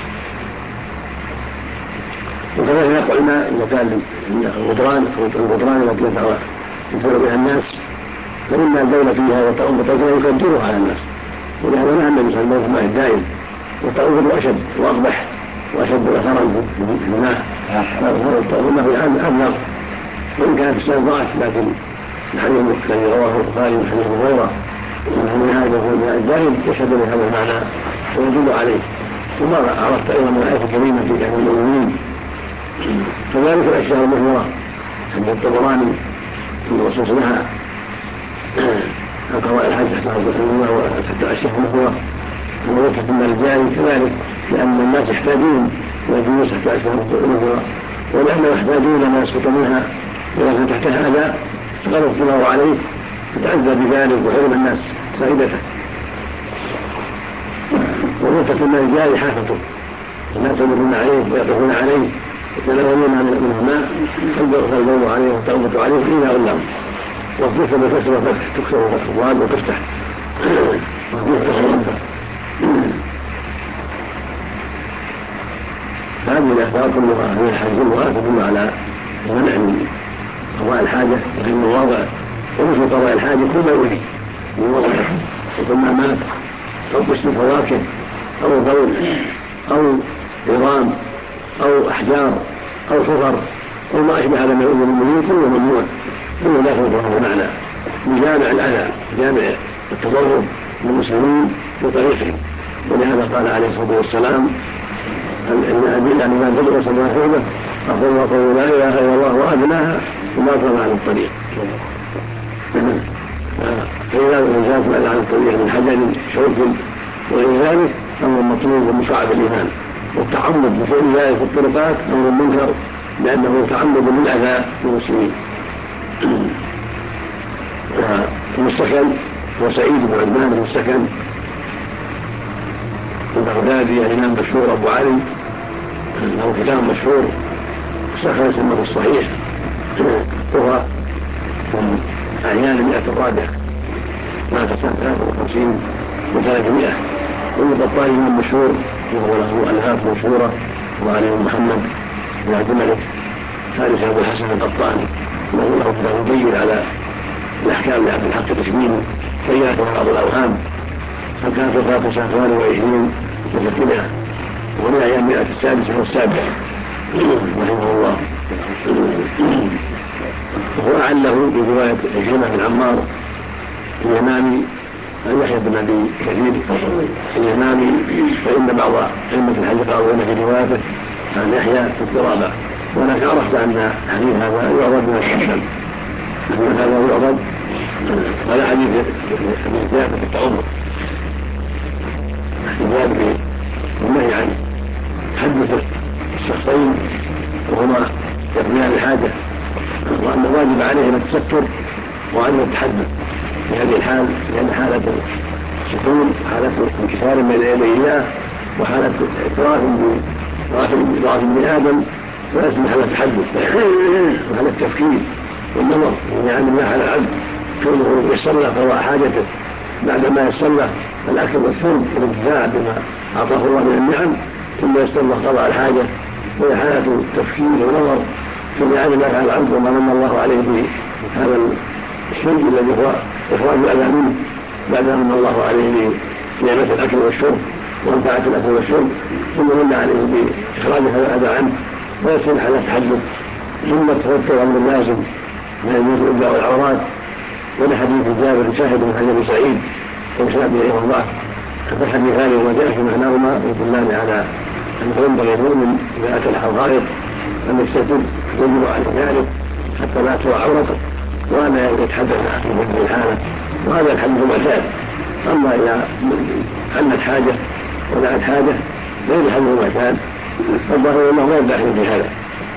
وكذلك يقع الماء إذا كان الغدران التي ينفع بها الناس، فإن البول فيها والتعوذ بطريقها يكدرها على الناس، ولهذا نهى النبي صلى الله عليه وسلم الماء الدائم، والتعوذ أشد وأقبح وأشد أثرا في الماء، والتعوذ في أبلغ وإن كان في السنة ضعف، لكن الحديث الذي رواه البخاري من حديث ابي هريره انه هذا الدائم يشهد بهذا المعنى ويدل عليه. وما عرفت ايضا من الايه الكريمه في كتاب المؤمنين كذلك الاشياء المهمره عند الطبراني في الرسول لها القضاء الحج حتى الاشياء المهمره ووقت المال الجاري كذلك، لان الناس يحتاجون ويجوز حتى الاشياء المهمره، ولانهم يحتاجون ما يسقط منها اذا كان تحت هذا سقط الله عليه فتعزى بذلك وحرم الناس فائدته. وغرفة الماء الجاري حافته، الناس يمرون عليه ويقفون عليه يتناولون منه الماء فالبول عليه والتوبة عليه إيذاء لهم، والكسر بالكسر والفتح تكسر الأبواب وتفتح وتفتح الغرفة. هذه الآثار كلها هذه الحاجة كلها تدل على منع قضاء الحاجة في المواضع، ومثل قضاء الحاجة كل ما يريد من وضع القمامات أو قشر الفواكه أو بول أو عظام أو أحجار أو حفر أو ما أشبه هذا من يؤذي المؤمنين كله ممنوع، كله لا يخرج له معنى بجامع الأذى جامع التضرر للمسلمين بطريقهم. ولهذا قال عليه الصلاة والسلام يعني ما تدعو صلى الله عليه وسلم أقول وقول لا إله إلا الله وأدناها وما كان على الطريق. فإذا الإنسان سأل عن الطريق من حجر شوك وغير ذلك أمر مطلوب ومن شعب الإيمان، والتعمد بفعل ذلك في الطرقات أمر منكر لأنه تعمد للأذى للمسلمين. والمستكن هو سعيد بن عثمان المستكن البغدادي الإمام مشهور أبو علي له كتاب مشهور استخرج اسمه الصحيح، وهو من أعيان 100 الرابع مات سنة 53 و300. والقطاني إمام مشهور وهو له ألهات مشهورة وعلي محمد بن عبد الملك ثالث أبو الحسن القطاني له كتاب مبين على الأحكام لعبد الحق الإشبيلي بينت بعض الأوهام، فكانت وفاته سنة 28 و600 ومن أيام 100 السادسة والسابعة رحمه الله. وهو أعله برواية عكرمة بن عمار اليماني عن يحيى بن أبي كثير اليماني، فإن بعض أئمة الحديث قالوا إن في روايته عن يحيى اضطرابا، ولكن عرفت أن حديث هذا يعرض من الحسن، هذا يعرض على حديث ابن زياد في التعمر احتجاج بالنهي عن تحدث الشخصين وهما يقضيان الحاجة، وأن الواجب عليهم التستر وعدم التحدث في هذه الحال، لأن حالة سكون حالة انكسار بين يدي الله وحالة اعتراف بضعف ابن آدم لا يسمح حالة التحدث وحالة التفكير والنظر يعني الله على العبد كونه يسر له قضاء حاجته بعدما يسر له الأكل والشرب والانتفاع بما أعطاه الله من النعم، ثم يسر له قضاء الحاجة، وهي حالة التفكير والنظر في نعم الله على العبد وما من الله عليه بهذا الشيء الذي هو إخراج الأذى منه بعدما من الله عليه بنعمة الأكل والشرب وانفعة الأكل والشرب، ثم من عليه بإخراج هذا الأذى عنه ويسر حالة التحدث، ثم التستر أمر اللازم من الوجوء والعورات. ولحديث جابر شاهد من حديث سعيد وشاهد إليه الله فالحديثان وما جاء في معناهما يدلان على أن ينبغي المؤمن إذا أتى الحرائق أن يستتر يجب عليه ذلك حتى لا ترى عورته وأنا يتحدث في هذه الحالة، وهذا الحديث معتاد. أما إذا حلت حاجة ودعت حاجة غير الحديث معتاد فالظاهر أنه غير داخل في هذا،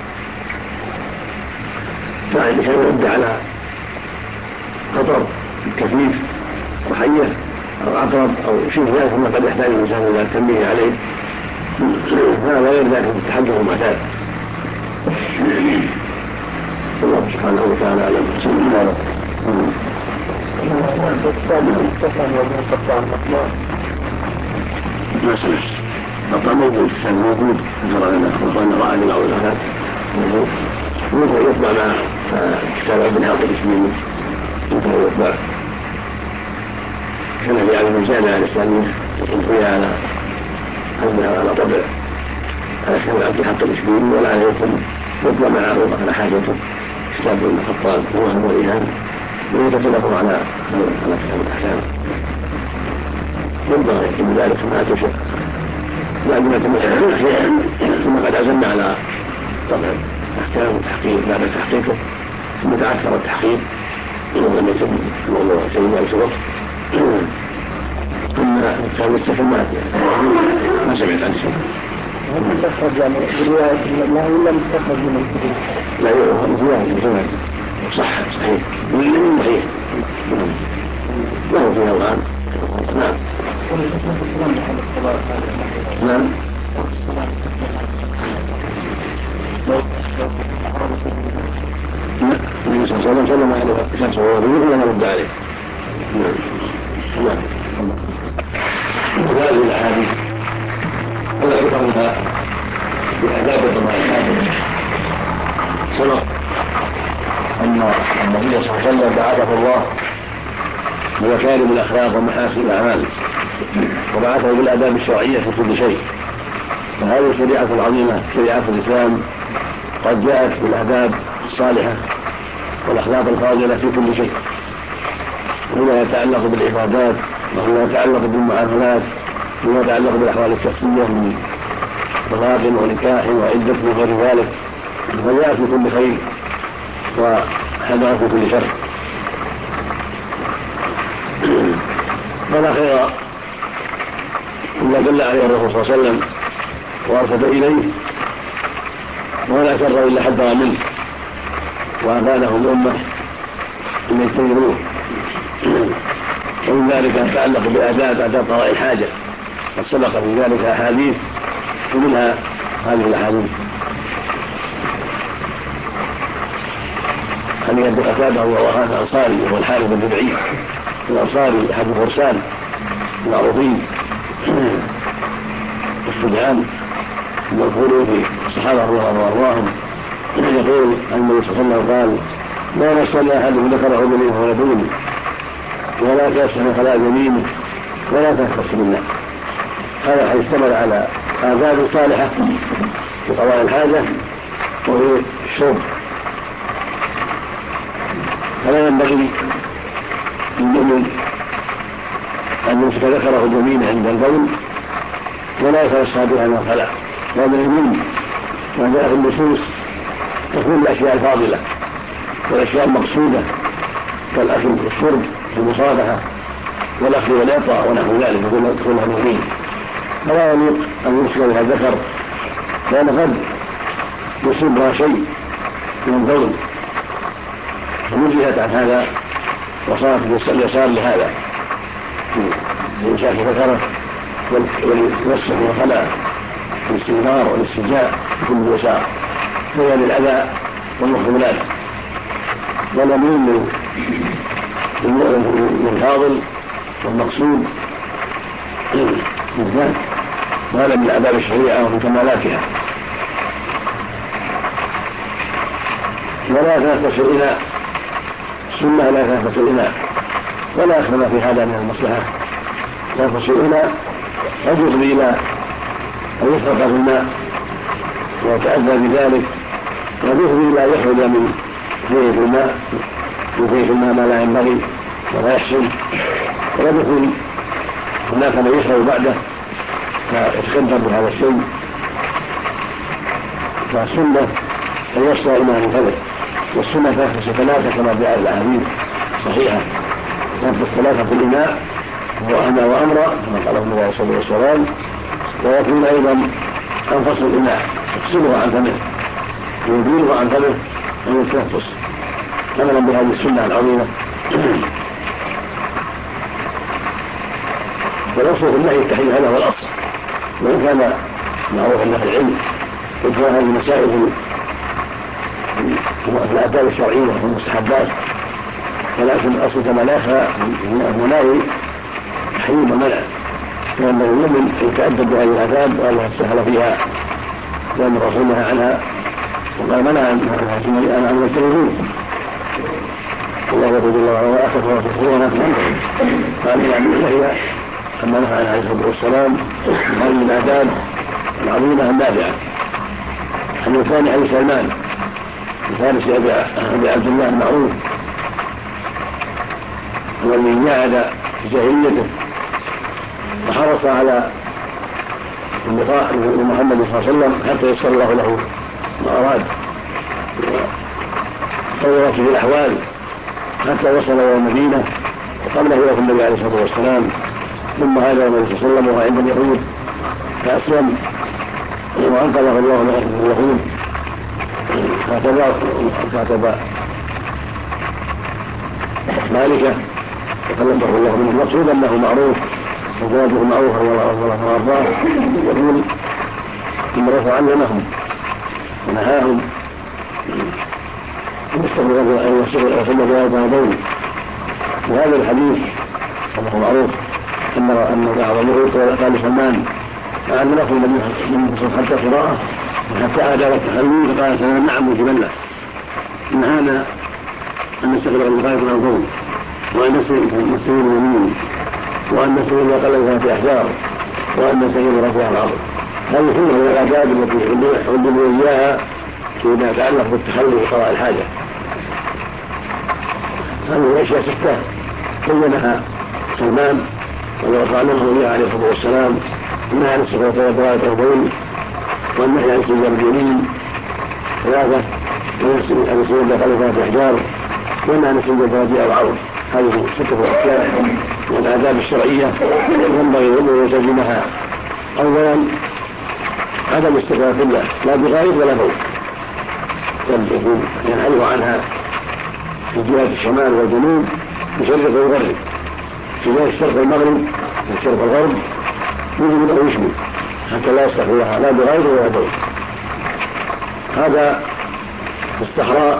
فعل كان يرد على خطر كثيف وحية أو عقرب أو شيء ذلك ما قد يحتاج الإنسان إلى التنبيه عليه، هذا غير ذلك التحدث المعتاد. الله سبحانه وتعالى أعلم. ما سمعت قطع موجود كان موجود ذكر لنا وأن رأى لنا والأخذات موجود يتبع مع كتاب ابن الحق الإشبيلي يمكن أن يتبع كان في علم الجامعة الإسلامية تطبيع على طبع على كتاب عبد الحق الإشبيلي ولا عليه يطلع معه على حاجته كتاب الخطاب هو الإيهام ويتطلقوا على كتاب الأحكام ينبغي يتم ذلك ما تشاء لازم يتم ثم قد عزمنا على طبع الأحكام والتحقيق بعد تحقيقه ثم تعثر التحقيق ولم يتم الموضوع شيء ذلك الوقت. أما كان مستكملات ما سمعت عن شيء مستخرج يعني برواية لا ولا مستخرج من الكتب؟ لا هو رواية سمعت صح صحيح من صحيح له فيها الآن. نعم نعم النبي صلى الله عليه وسلم على شخص وهو يقول لما رد عليه. نعم وهذه الأحاديث ولا يفهمها في آداب الضمائر. سبق أن النبي صلى الله عليه وسلم بعثه الله بمكارم الأخلاق ومحاسن الأعمال وبعثه بالآداب الشرعية في كل شيء، فهذه الشريعة العظيمة شريعة الإسلام قد جاءت بالآداب الصالحة والأخلاق الفاضلة في كل شيء، وما يتعلق بالعبادات وما يتعلق بالمعاملات وما يتعلق بالأحوال الشخصية من طلاق ونكاح وعدة وغير ذلك، فجاءت في كل خير وحذرت في كل شر. فلا خير إلا دل عليه الرسول صلى الله عليه وسلم وأرشد إليه، ولا شر إلا حذر منه وأفاده الأمة أن يجتنبوه. ومن ذلك يتعلق بآداب قضاء الحاجة، قد سبق في ذلك أحاديث ومنها هذه الأحاديث. حديث أبي قتادة وهو الأنصاري وهو الحارث بن ربيعي الأنصاري أحد الفرسان المعروفين الشجعان المذكورين في الصحابة رضي الله عنهم وأرضاهم، يقول عن النبي صلى الله عليه وسلم قال: لا يصلي أحد ذكره يمينه ويدونه، ولا تسمع خلاء يمينه، ولا تختص بالله. هذا هيشتمل على آداب صالحة في قضاء الحاجة وهي الشرب. فلا ينبغي للمؤمن أن يمسك ذكره اليمين عند البول ولا يتوسع بها من الخلاء، وهذا اليمين ما جاء في النصوص تكون الأشياء الفاضلة والأشياء المقصودة كالأكل والشرب والمصافحة والأخذ والإعطاء ونحو ذلك تكون اليمين. فلا يليق أن يمسك بها الذكر، لأن قد يصيب بها شيء من البول فنزهت عن هذا وصارت اليسار لهذا لإمساك ذكره والتوسع والخلاء والاستمرار والاستجاء بكل اليسار، فهي للأذى والمخملات. واليمين للفاضل والمقصود بالذات، وهذا من آداب الشريعة ومن كمالاتها. ولا تغتسل إناء، السنة لا تغتسل إناء، ولا أخذ في هذا من المصلحة. تغتسل إناء قد يفضي إلى أن يفرق في الماء ويتأذى بذلك، قد يفضي إلى يخرج من فيه في الماء وفيه في الماء ما لا ينبغي ولا يحسن، وقد يكون هناك من يشرب بعده فيتقدر بهذا الشيء. فالسنة أن يصل إناء من فضله، والسنة تغتسل ثلاثة كما جاء الأحاديث صحيحة، تغتسل ثلاثة في الإناء وأنا وأمرا كما قال النبي عليه الصلاة والسلام. ويكون أيضا أنفصل الإناء يفصله عن فمه ويزيله عن فمه أن يتنفس عملا بهذه السنة العظيمة. والأصل في النهي التحريم، هذا هو الأصل، وإن كان معروف عند أهل العلم وإن هذه المسائل في الآداب الشرعية والمستحبات، ولكن الأصل كما لا يخفى المناهي تحريم ومنع، فإن المؤمن يتأدب بهذه الآداب وألا يستحل فيها، لأن الرسول نهى عنها وقال منع عن المسلمين. الله يقول جل وعلا: وآخذ وتكفرون قال يعني هي كما نهى عنها عليه الصلاة والسلام هذه الآداب العظيمة النافعة. الحديث الثاني حديث سلمان الفارسي أبي عبد الله المعروف، والذي جاهد في جاهليته وحرص على اللقاء بمحمد صلى الله عليه وسلم حتى يسر الله له ما أراد، وطورت في الأحوال حتى وصل إلى المدينة وقبل هجرة النبي عليه الصلاة والسلام. ثم هذا النبي صلى الله عليه وسلم وهو عند اليهود فأسلم وأنقذه الله من اليهود، فكتب مالكة وكلمه الله منه. المقصود أنه معروف وجوابه معروف والله وارضاه، يقول إن الرسول علمهم ونهاهم أن يستغل بهذا دون. وهذا الحديث أنه معروف أن بعض اليهود قال لسلمان: أعلمكم من حتى قراءة وحتى آداب التخلي؟ فقال سلمان: نعم وجبلة. نهانا أن نستغل الغاية من الظلم، وأن نستغل اليمين، وأن نستغل قلة في أحجار، وأن نستغل رفع الأرض. هذه كلها الآداب التي علموا إياها فيما يتعلق بالتخلي وقضاء الحاجة. هذه الأشياء ستة بينها سلمان وعلمه إياه عليه الصلاة والسلام: النهي عن استغلال البول، والنهي عن استغلال اليمين ثلاثة، والنهي عن استغلال قلة في أحجار، والنهي عن استغلال رفع الأرض. هذه 6 أشياء من الآداب الشرعية ينبغي أن يلتزمها. أولا عدم استقبال القبلة لا بغائب ولا بول، ينحرف عنها في جهة الشمال والجنوب بشرق والغرب، في جهة الشرق والمغرب والشرق والغرب يجب أن يشمل حتى لا يستقبلها لا بغائب ولا بول. هذا في الصحراء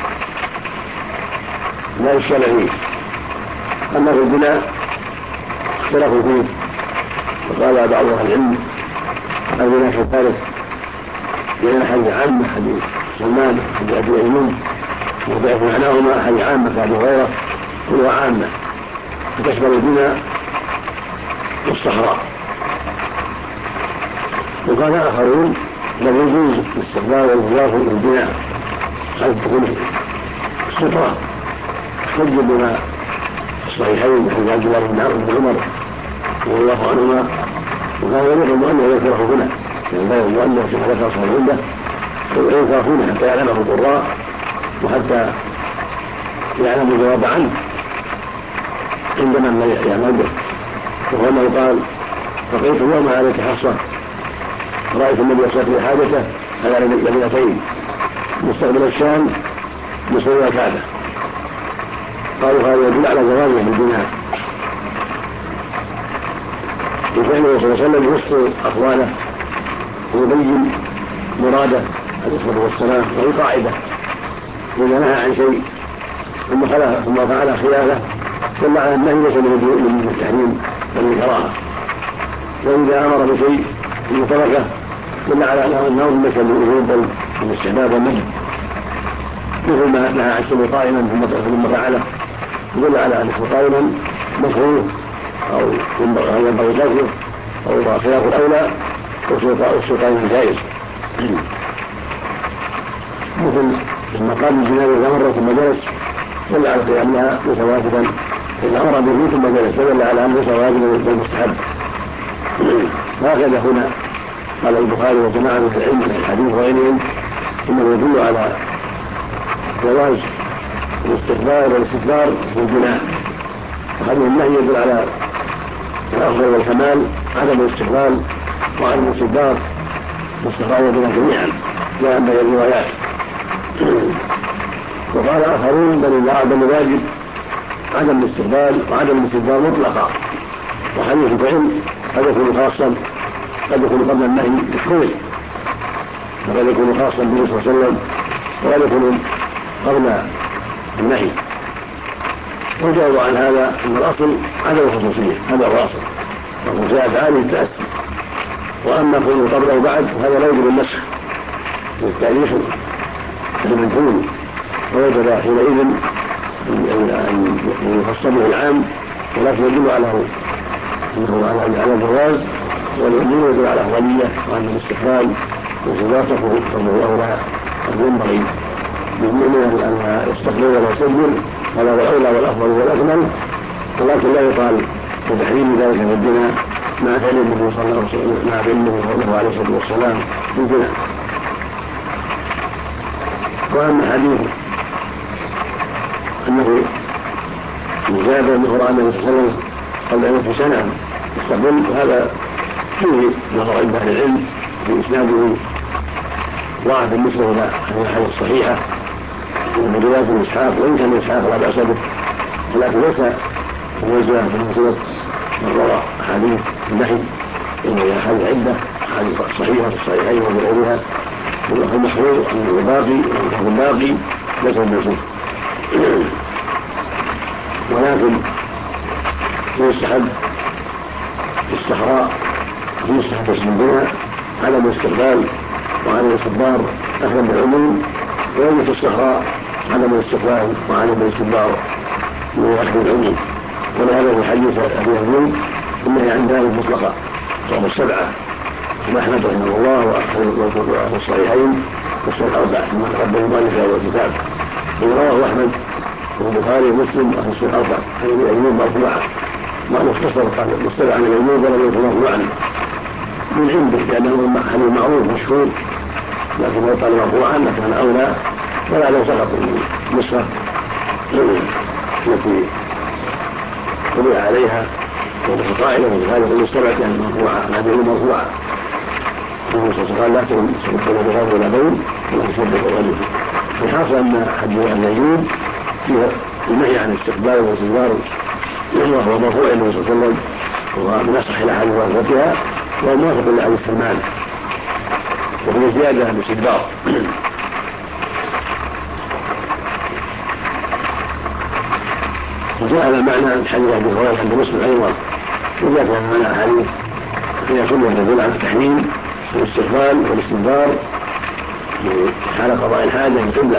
لا إشكال فيه. أما في البناء اختلفوا فيه، وقال بعض أهل العلم البناء في الثالث لأن حديث عامة حديث سلمان حديث أبي أيوب وضعف معناهما حديث عامة كأبي هريرة كلها عامة فتشمل البناء والصحراء. وقال آخرون لم يجوز الاستقبال والانصراف في البناء حيث تكون سترة، احتج بما الصحيحين من حديث عبد الله بن عمر رضي الله عنهما، وكان يليق المؤلف يكره هنا يعني المؤلف كما ذكر صحيح عنده يكره هنا حتى يعلمه القراء وحتى يعلم الجواب عنه عندما لا يعمل به. وهو انه قال لقيت اليوم عليك حصه رأيت النبي يصلي حاجته على مدينتين مستقبل الشام مصلى الكعبة. قالوا هذا يدل على جوازه بالبناء بفعله صلى الله عليه وسلم يفصل أقواله ويبين مراده عليه الصلاة والسلام. وهي قاعدة إذا نهى عن شيء ثم فعل خلافه دل على النهي ليس من التحريم بل من الكراهة، وإذا أمر بشيء ثم تركه دل على أنه ليس من الوجوب بل من الاستحباب والندب، مثل ما نهى عن الشيء قائما ثم فعله يدل على أن الشيء قائما مكروه أو ينبغي تركه أو خلاف الأولى والشيء قائما جائز. مثل المقام الجنائي إذا مر ثم جلس دل على قيامها ليس واجبا، إذا أمر به ثم جلس دل على أنه ليس واجبا بل مستحب. هكذا هنا قال البخاري وجماعة من العلم من الحديث وغيرهم انه يدل على جواز الاستقبال والاستدبار في البناء، وهذه النهي يدل على الافضل والكمال عدم الاستقبال وعدم الاستدبار والصحراء والبناء جميعا لا أما الروايات. وقال اخرون بل الواجب عدم الاستقبال وعدم الاستدبار مطلقا، وحديث الفعل قد يكون خاصا قد يكون قبل النهي مشروع وقد يكون خاصا بالنبي صلى الله عليه وسلم وقد يكون قبل النهي. وجاوب عن هذا ان الاصل عدم الخصوصيه، هذا هو الاصل في افعاله التاسي، واما كونه قبل او بعد هذا لا يوجب النسخ والتاريخ المنفوذ، ووجب حينئذ ان يخص به العام، ولكن يدل على الجواز والعموم يدل على الأفضلية وأن الاستقبال وصفاته فهو أولى أن ينبغي للمؤمن أن يستقبل ولا يستدبر، هذا هو الأولى والأفضل والأكمل، ولكن لا يقال بتحريم ذلك في البناء مع فعل النبي صلى الله عليه وسلم مع فعله عليه الصلاة والسلام في البناء. وأما حديث أنه جاء من قرآن النبي صلى الله عليه وسلم قبل أن يدخل سنة يستقبل، هذا فيه نظر عند اهل العلم في اسناده ضعف بالنسبه الى الاحاديث الصحيحه من روايه ابن اسحاق، وان كان اسحاق لا باس به ولكن ليس موجه في منزله من روى احاديث النهي، وهي احاديث عده احاديث صحيحه في الصحيحين وفي غيرها، والمحفوظ انه الباقي ليس بمنسوخ. ولكن يستحب في الصحراء يستحب البناء عدم الاستقبال وعدم الاستدبار اخذا بالعموم، ويجب في الصحراء عدم الاستقبال وعدم الاستدبار من اخذ العموم. ولهذا في حديث ابي ايوب النهي عن ذلك مطلقا وهو السبعه كما احمد رحمه الله واهل الصحيحين والسنن الاربعه كما تقدم المؤلف في هذا الكتاب، رواه احمد والبخاري ومسلم واهل السنن الاربعه عن ابي ايوب مرفوعا، وأن اختصر قال مستدعى عن العلوم ولم يكن مرفوعا من عنده لأنه حديث معروف مشهور، لكن لو قال مرفوعا لكان أولى، ولا لو سقط النسخة التي طبع عليها وقائلة وهذا المجتمع كانت مرفوعة، هذه مرفوعة. قال لا تسبقون بغير ولا بين ولا تسبقوا غيره. الحاصل أن حديث أبي أيوب فيها النهي عن الاستقبال والاستدبار وهو مرفوع النبي صلى الله عليه وسلم ومن أصح الأحاديث وأثبتها وموافق لحديث سلمان. وفي زيادة الاستدبار. وجاء هذا معنى حديث أبي هريرة عند مسلم أيضا، وجاء هذا معنى أحاديث هي كلها تدل على التحريم والاستقبال والاستدبار في حال قضاء الحاجة القبلة،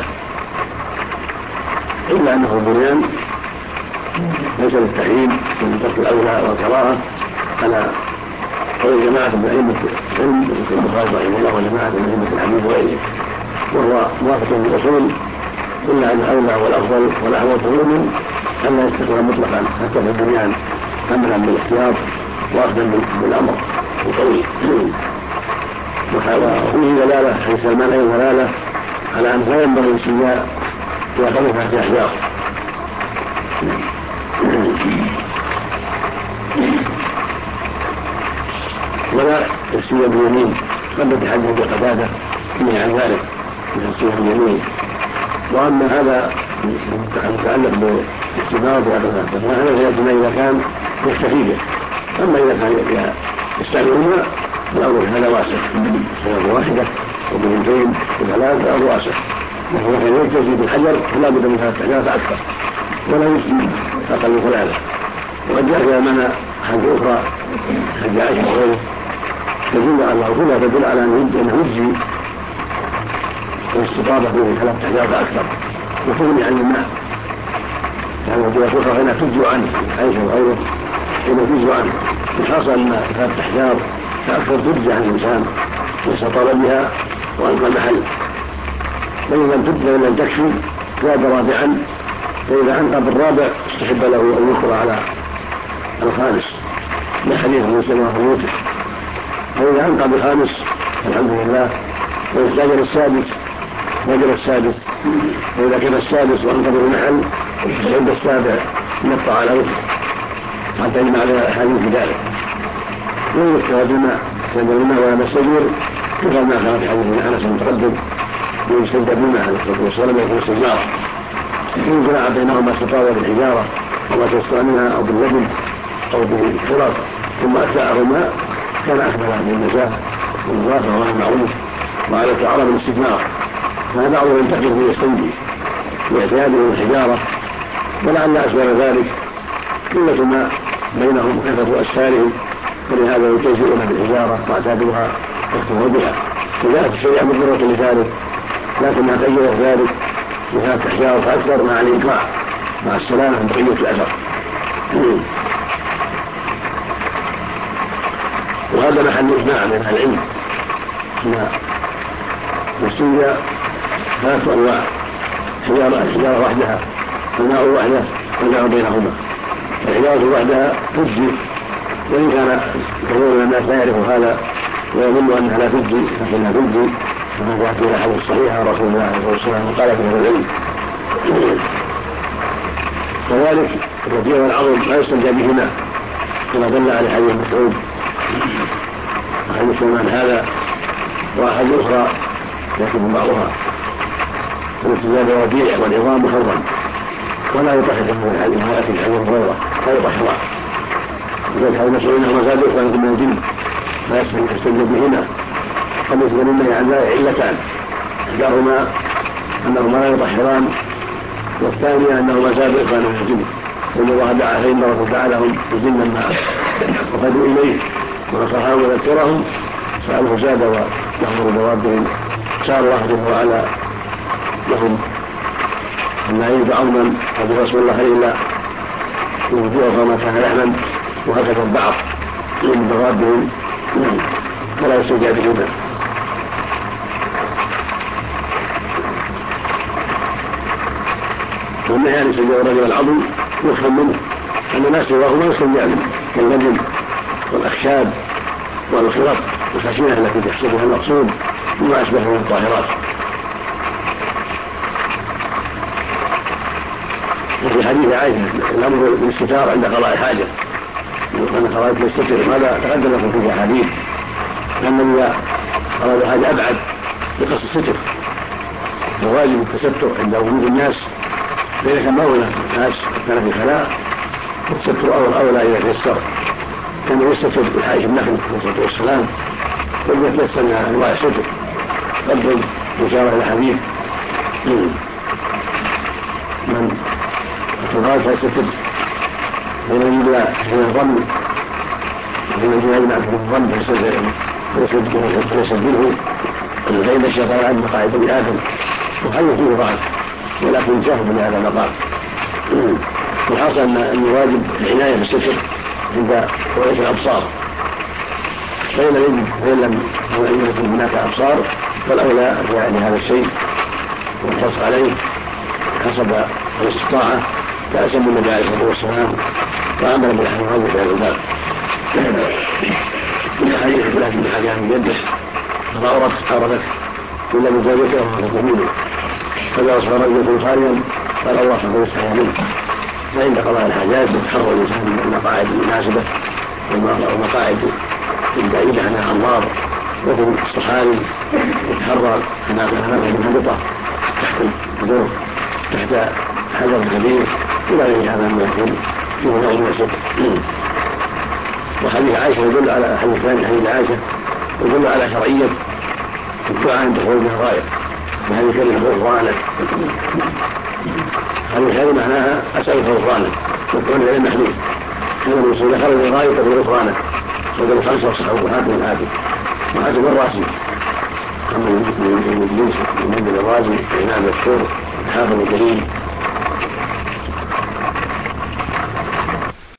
إلا أنه بنيان ليس للتحريم من ترك الأولى والكراهة على قول جماعة من أئمة العلم البخاري رحمه الله وجماعة من أئمة الحديث وغيره، وهو موافق للأصول، إلا أن الأولى والأفضل والأحوط منهم أن لا يستقبل مطلقا حتى في البنيان أمرا بالاحتياط وأخذا بالأمر القوي. وفيه دلالة حديث سلمان أيضا دلالة على أن لا ينبغي الاستنجاء إذا قذف في أحجار، ولا الاستنجاء باليمين. قد نتحدث بقتادة إني عن ذلك من الاستنجاء باليمين. وأما هذا المتعلق بالاستدبار فهذا إذا كان يكتفي به. أما إذا كان يستعملهما فالأمر هذا واسع، سنة واحدة وبنتين وثلاث الأمر واسع. وهو كان يلتزم بالحجر فلا بد من 3 أحجار فأكثر، ولا يجزي أقل من 3. وقد جاء في أمانة حاجة أخرى حاجة عائشة وغيره تدل على كلها تدل على أنه يجزي والاستطابة به 3 أحجار فأكثر وتغني عن الماء. يعني في أخرى هنا تجزي عنه عائشة وغيره هنا تجزي عنه. الحاصل أن 3 أحجار فأكثر تجزي عن الإنسان واستطاب بها وألقى المحل. فإذا لم تكفي زاد رابعا، فإذا أنقى بالرابع استحب له أن يقرأ على الخامس لحديث مسلم وخروجه. فإذا أنقى بالخامس الحمد لله، وإذا وجر السادس، وإذا كان السادس وأنقى بالمحل استحب السابع نقطع على وجهه حتى يجمع على حديث ذلك. ويذكر بما سجلنا ولا نستجر كفى ما كان في حديث أنس المتقدم ويستجر بما عليه الصلاة والسلام يكون استجارة يجمع بينهما استطاوة بالحجارة وما توسع منها أو باللبن أو بالخراط ثم أتبعهما كان أكمل بالنزاهة والنظافة والمعروف وعلى تعرض الاستثمار. فهذا أمر ينتقل به يستنجي باعتياده بالحجارة، ولعل أسباب ذلك قلة ما بينهم وكثرة أسفارهم، ولهذا يجتزئون بالحجارة واعتادوها واكتفوا بها. وجاءت الشريعة مضرة لذلك، لكنها غيرت ذلك ب3 أحجار فأكثر مع الإنقاع مع السلامة من بقية الأثر. وهذا محل إجماع من أهل العلم أن الاستنجاء 3 أنواع: حجارة وحدها والماء وحده والماء بينهما. الحجارة وحدها تجزي، وإن كان كثير من الناس لا يعرف هذا ويظن أنها لا تجزي، لكنها تجزي، وهذا جاء في الأحاديث الصحيحة رسول الله عليه الصلاة والسلام وقال فيه العلم. كذلك الرجيع والعظم لا يستنجى بهما كما دل على حديث مسعود وحديث سلمان هذا وأحاديث أخرى يكتب بعضها. فالاستنجاء بالرجيع والعظام محرم ولا يطهر من الحديث ما يأتي الحديث غيره لا يطهران. وذلك حديث مسعود إنه مزادق وأنتم من الجن لا يستنجى بهما. بالنسبة للنهي عن ذلك علتان: إحداهما أنهما لا يطهران، والثانية أنهما سابقان من الجن، وإن الله دعا فإن الله دعا لهم الجن الماء وخذوا إليه ونصحهم وذكرهم سألوا زاد ويحضر دوابهم. شاء الله جل وعلا لهم أن لا يجد عظما هذا رسول الله إلا يوجوه ما كان لحما، وهكذا البعض من دوابهم فلا يستجاب بهما. والنهي عن استنجاء الرجل والعظم يفهم منه أن الناس يراهما يستنجى منه كاللبن والأخشاب والخرط والخشنة التي تحسبها المقصود وما أشبه من الطاهرات. وفي حديث عائشة الأمر بالاستتار عند قضاء الحاجة، وأن خرجت يستتر، هذا تقدم لكم في حديث أن إذا أراد الحاجة أبعد بقصد الستر، وواجب التستر عند وجود الناس، فإذا كان مولى الناس كان في خلاء التستر أولى إذا تيسر، كان يستتر بالحائش النخل عليه الصلاة والسلام، وإذا تيسر من أنواع الستر قبل إشارة إلى حديث من التغاية فيستتر حين يجب حين الظن، حين يجب أن الظن فيسجله فإن الشيطان عن مقاعد بني آدم وحي فيه ضعف، ولكن جاهد من هذا المقام. الحاصل أن الواجب العناية بالستر عند رؤية الأبصار، فإن لم يكن هناك أبصار فالأولى يعني هذا الشيء والحرص عليه حسب الاستطاعة، كأسا من النبي عليه الصلاة والسلام وعمل بالأحوال في هذا الباب. من حديث عبد بن حكام يده فأورت إلا من زوجته وهو تميله، فإذا أصبح رجل خاليا قال الله حفظه يستحيا منه. فعند قضاء الحاجات يتحرى الإنسان من المقاعد المناسبة والمقاعد البعيدة عن الأنظار، وفي الصحاري يتحرى أماكن المنبطة تحت الجرف تحت حجر كبير إلى غير هذا مما يكون فيه نوع من الستر. وحديث عائشة يدل على حديث ثاني حديث عائشة يدل على شرعية الدعاء عند خروج من الغائط، وهذه كلمة غفرانك، هذه معناها أسألك غفرانك، وكون العلم محدود هذا المسلم خرج من الغائط في غفرانك، وقال 5 صحابه حاتم الهاتف وحاتم الراسي أما من الجنس من منزل الرازي الإمام مشهور الحافظ الجليل